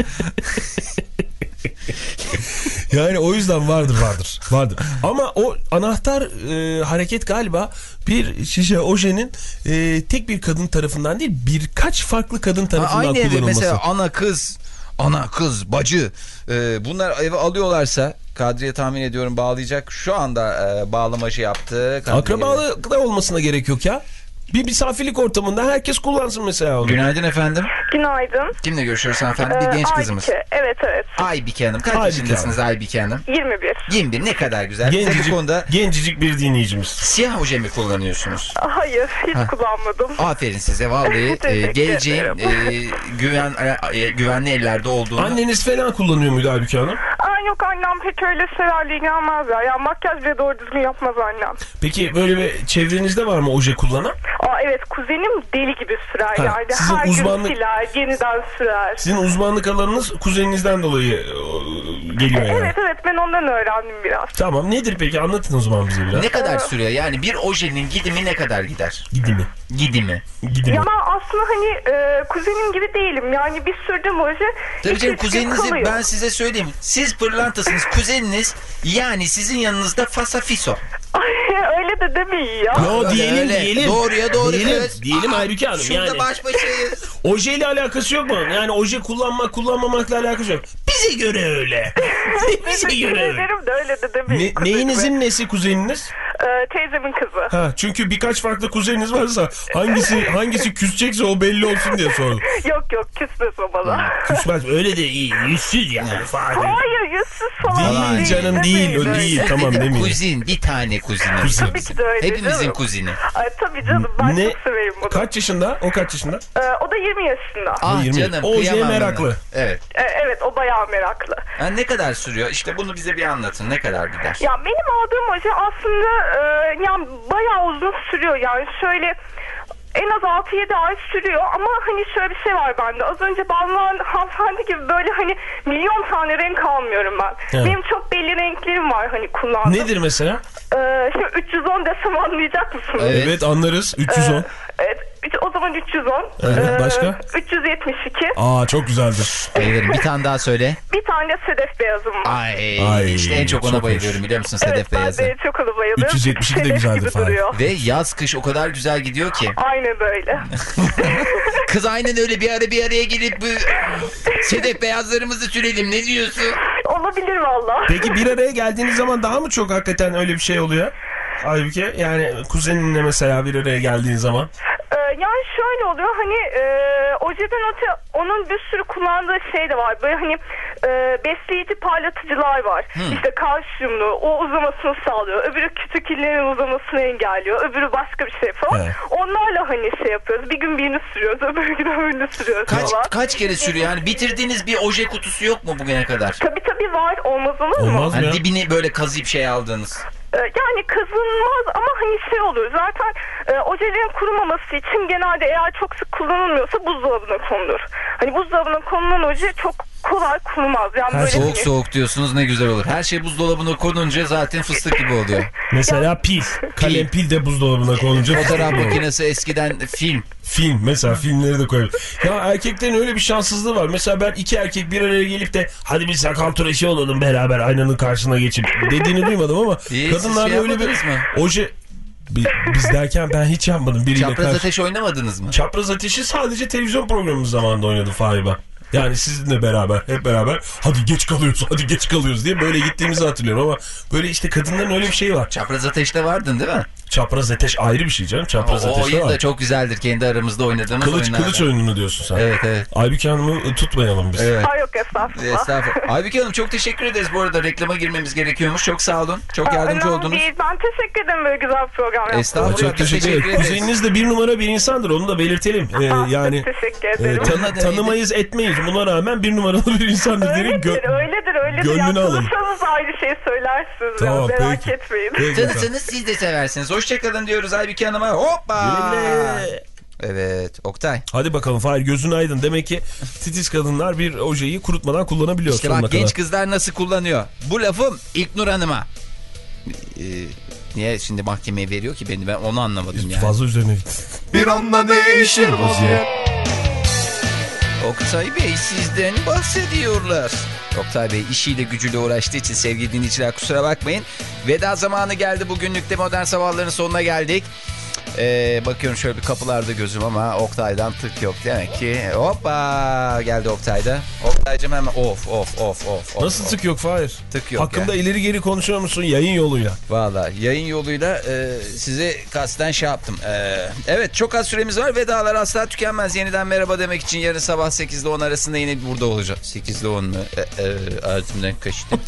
Yani o yüzden vardır vardır vardır. Ama o anahtar e, hareket galiba bir şişe ojenin e, tek bir kadın tarafından değil birkaç farklı kadın tarafından Aynı evde kullanılması. mesela ana kız, ana kız, bacı e, bunlar eve alıyorlarsa, Kadriye tahmin ediyorum bağlayacak. Şu anda e, bağlamacı yaptı. Kadriye. Akrabalık da olmasına gerek yok ya. Bir misafirlik ortamında herkes kullansın mesela onu. Günaydın efendim. Günaydın. Kimle görüşüyoruz hanımefendi? Bir genç Ee, kızımız. Aybike. Evet evet. Aybike Hanım. Kaç Aybike yaşındasınız Aybike Hanım? yirmi bir. yirmi bir, ne kadar güzel. Bize Gencecik, bu konuda gencecik bir dinleyicimiz. siyah oje mi kullanıyorsunuz? Hayır hiç Ha. kullanmadım. Aferin size vallahi. e, Teşekkür geleceğin ederim. e, güven e, güvenli ellerde olduğunu. Anneniz falan kullanıyor muydu Aybike Hanım? Aa, yok annem pek öyle severliği gelmez ya. Ya makyaj bile doğru düzgün yapmaz annem. Peki böyle bir çevrenizde var mı oje kullanan? Aa, evet kuzenim deli gibi sürer Ha, yani. sizin Her uzmanlık- gün siler, yeniden sürer. Sizin uzmanlık alanınız kuzeninizden dolayı e, geliyor yani. Evet evet ben ondan öğrendim biraz. Tamam nedir peki anlatın o zaman bize biraz. Ne kadar sürüyor? Yani bir ojenin gidimi ne kadar gider? Gidimi. Gidimi. Gidimi. Ya ben aslında hani e, kuzenim gibi değilim. Yani bir sürdüm oje. Tabii iki canım, üç gün kuzeninizi kalıyor. ben size söyleyeyim. Siz pırlantasınız, kuzeniniz yani sizin yanınızda fasafiso. Ay, öyle de demeyin ya. Yo Öyle, diyelim öyle. diyelim. Doğruya doğru Diyelim, kız. diyelim Aa, Aybike Hanım Şurada yani. baş başayız. Ojeyle alakası yok mu? Yani oje kullanmak kullanmamakla alakası yok. Bize göre öyle. Bize Teşekkür göre öyle. ederim de öyle de demeyin. Ne, kuzenime. neyinizin nesi kuzeniniz? Ee, teyzemin kızı. Ha, çünkü birkaç farklı kuzeniniz varsa hangisi hangisi küsecekse o belli olsun diye sordum. Yok yok küsmez o bana. Küsmez öyle de iyi. Yüzsüz yani. Fahir. Hayır yüzsüz falan Değil canım değil o demeyin değil öyle. tamam demeyin. Kuzin, bir tane kuzini. Kuzin. Tabii ki de öyle Hepimizin canım. kuzini. Ay, tabii canım ben Ne? çok severim bunu. Kaç yaşında? O kaç yaşında? Ee, o da yirmi yaşında. Ah yirmi. canım, O kıyamam oje meraklı. buna. Evet. Ee, evet o bayağı meraklı. Ha, ne kadar sürüyor? İşte bunu bize bir anlatın. Ne kadar gider? Ya benim aldığım oje aslında e, yani bayağı uzun sürüyor yani şöyle en az altı yedi ay sürüyor ama hani şöyle bir şey var bende. Az önce bağlanan hanımefendi gibi böyle hani milyon tane renk almıyorum ben. Evet. Benim çok belli renklerim var hani kullandığım. Nedir mesela? Ee, şimdi üç yüz on desem anlayacak mısınız? Evet, evet anlarız. üç yüz on. Ee, evet, o zaman üç yüz on. Evet, başka? Ee, üç yüz yetmiş iki. Aa çok güzeldir. Bayılırım. Bir tane daha söyle. Bir tane de sedef beyazım var. Ay, Ay, işte en çok ona çok bayılıyorum hoş. biliyor musun Sedef Evet Beyaz'a. ben de çok ona bayılıyorum. üç yüz yetmiş iki de Sedef güzeldir gibi Fahir. duruyor. Ve yaz kış o kadar güzel gidiyor ki. Aynen böyle. Kız aynen öyle bir ara bir araya gelip bu Sedef Beyazlarımızı sürelim ne diyorsun? Olabilir valla. Peki bir araya geldiğiniz zaman daha mı çok hakikaten öyle bir şey oluyor? Halbuki yani kuzeninle mesela bir araya geldiğin zaman. Ee, yani şöyle oluyor hani e, ojeden öte onun bir sürü kullandığı şey de var. Böyle hani e, besleyici parlatıcılar var. Hmm. İşte kalsiyumlu o uzamasını sağlıyor. Öbürü küçük illerin uzamasını engelliyor. Öbürü başka bir şey falan. Evet. Onlarla hani şey yapıyoruz. Bir gün birini sürüyoruz. Öbür gün öbürünü sürüyoruz Kaç, falan. kaç kere sürüyor yani bitirdiğiniz bir oje kutusu yok mu bugüne kadar? Tabii tabii var. Olmaz olur mu? Olmaz mı Hani ya? dibini böyle kazıyıp şey aldığınız. Yani kazınmaz ama hani şey oluyor zaten e, ojelerin kurumaması için genelde eğer çok sık kullanılmıyorsa buzdolabına konulur. Hani buzdolabına konulan oje çok kolay kurumaz. Yani Her böyle Soğuk hani- soğuk diyorsunuz ne güzel olur. Her şey buzdolabına konunca zaten fıstık gibi oluyor. Mesela pil. Kalem pil de buzdolabına konunca. Fotoğraf makinesi eskiden film. Film mesela filmleri de koyalım. Ya erkeklerin öyle bir şanssızlığı var. Mesela ben iki erkek bir araya gelip de hadi biz sakal tıraşı olalım beraber aynanın karşısına geçip dediğini duymadım ama İyi, siz kadınlarda şey öyle bir yapmadınız mı? oje Bi- biz derken ben hiç yapmadım. Biriyle Çapraz karşı... ateş oynamadınız mı? Çapraz ateşi sadece televizyon programımız zamanında oynadı Fahir ben. Yani sizinle beraber hep beraber hadi geç kalıyoruz hadi geç kalıyoruz diye böyle gittiğimizi hatırlıyorum ama böyle işte kadınların öyle bir şeyi var. Çapraz ateşte vardın değil mi? Çapraz ateş ayrı bir şey canım. Çapraz O, o ateş de oyun var. da çok güzeldir kendi aramızda oynadığımız Kılıç, oyunlardan. kılıç oyununu diyorsun sen. Evet evet. Aybüke Hanım'ı tutmayalım biz. Evet. Ay yok estağfurullah. Estağfurullah. Aybüke Hanım çok teşekkür ederiz bu arada. Reklama girmemiz gerekiyormuş. Çok sağ olun. Çok yardımcı Önemli oldunuz. değil. Ben teşekkür ederim böyle güzel bir program yaptığınız Estağfurullah. için. Çok teşekkür Teşekkür ederim. ederiz. Kuzeniniz de bir numara bir insandır. Onu da belirtelim. Ee, Ah, yani çok teşekkür e, ederim. tan- Tanı- tanımayız etmeyiz. Buna rağmen bir numaralı bir insandır. diyelim. Öyledir, Gö- öyledir, öyledir. gönlünü Ya, alalım. tanırsanız ayrı şey söylersiniz. Tamam, ya, merak peki. etmeyin. Peki efendim. Tanısanız siz de seversiniz. Hoşçakalın diyoruz Aybüke Hanım'a. Hoppa. Güle güle. Evet Oktay. Hadi bakalım Fahir gözün aydın. Demek ki titiz kadınlar bir ojeyi kurutmadan kullanabiliyor. İşte sonuna bak genç kadar. kızlar nasıl kullanıyor. Bu lafım İlknur Hanım'a. Ee, niye şimdi mahkemeye veriyor ki beni, ben onu anlamadım yani. Fazla üzerine gitti. Bir anda değişir vaziyet. Oktay Bey sizden bahsediyorlar. Oktay Bey işiyle gücüyle uğraştığı için sevgili dinleyiciler kusura bakmayın. Veda zamanı geldi, bugünlükte Modern Sabahların sonuna geldik. Ee, bakıyorum şöyle bir kapılarda gözüm ama Oktay'dan tık yok demek ki. Hoppa geldi Oktay'da. Oktay'cım hemen of of of of. Nasıl of, tık yok Fahir? Tık yok Hakkında yani. ileri geri konuşuyor musun yayın yoluyla? Valla yayın yoluyla e, size kasten şey yaptım. E, evet çok az süremiz var. Vedalar asla tükenmez. Yeniden merhaba demek için yarın sabah sekizde on arasında yine burada olacağım. sekizde on mu? E, e, ağzımdan kaçtı.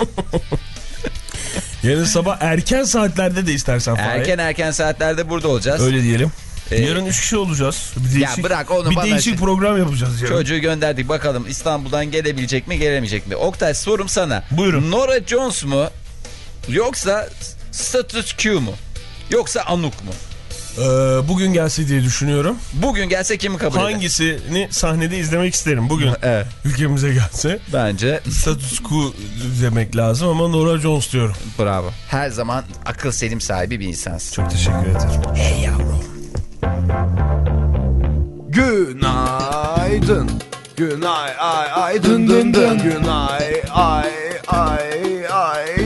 Yarın sabah erken saatlerde de istersen Fahir. Erken erken saatlerde burada olacağız. Öyle diyelim. Ee, Yarın üç kişi olacağız. Bir değişik, ya bırak onu bir bana. değişik program yapacağız yarın. Çocuğu gönderdik bakalım İstanbul'dan gelebilecek mi gelemeyecek mi? Oktay sorum sana. Buyurun. Nora Jones mu? Yoksa Status Quo mu? Yoksa Anuk mu? Ee, bugün gelse diye düşünüyorum. Bugün gelse kimi kabul eder? Hangisini sahnede izlemek isterim bugün? Evet. Ülkemize gelse. Bence Status quo demek lazım ama Nora Jones diyorum. bravo. Her zaman akıl selim sahibi bir insansın. Çok teşekkür ederim. Hey yavrum. Günaydın. Günay ay ay dın dın dın. Günay ay ay ay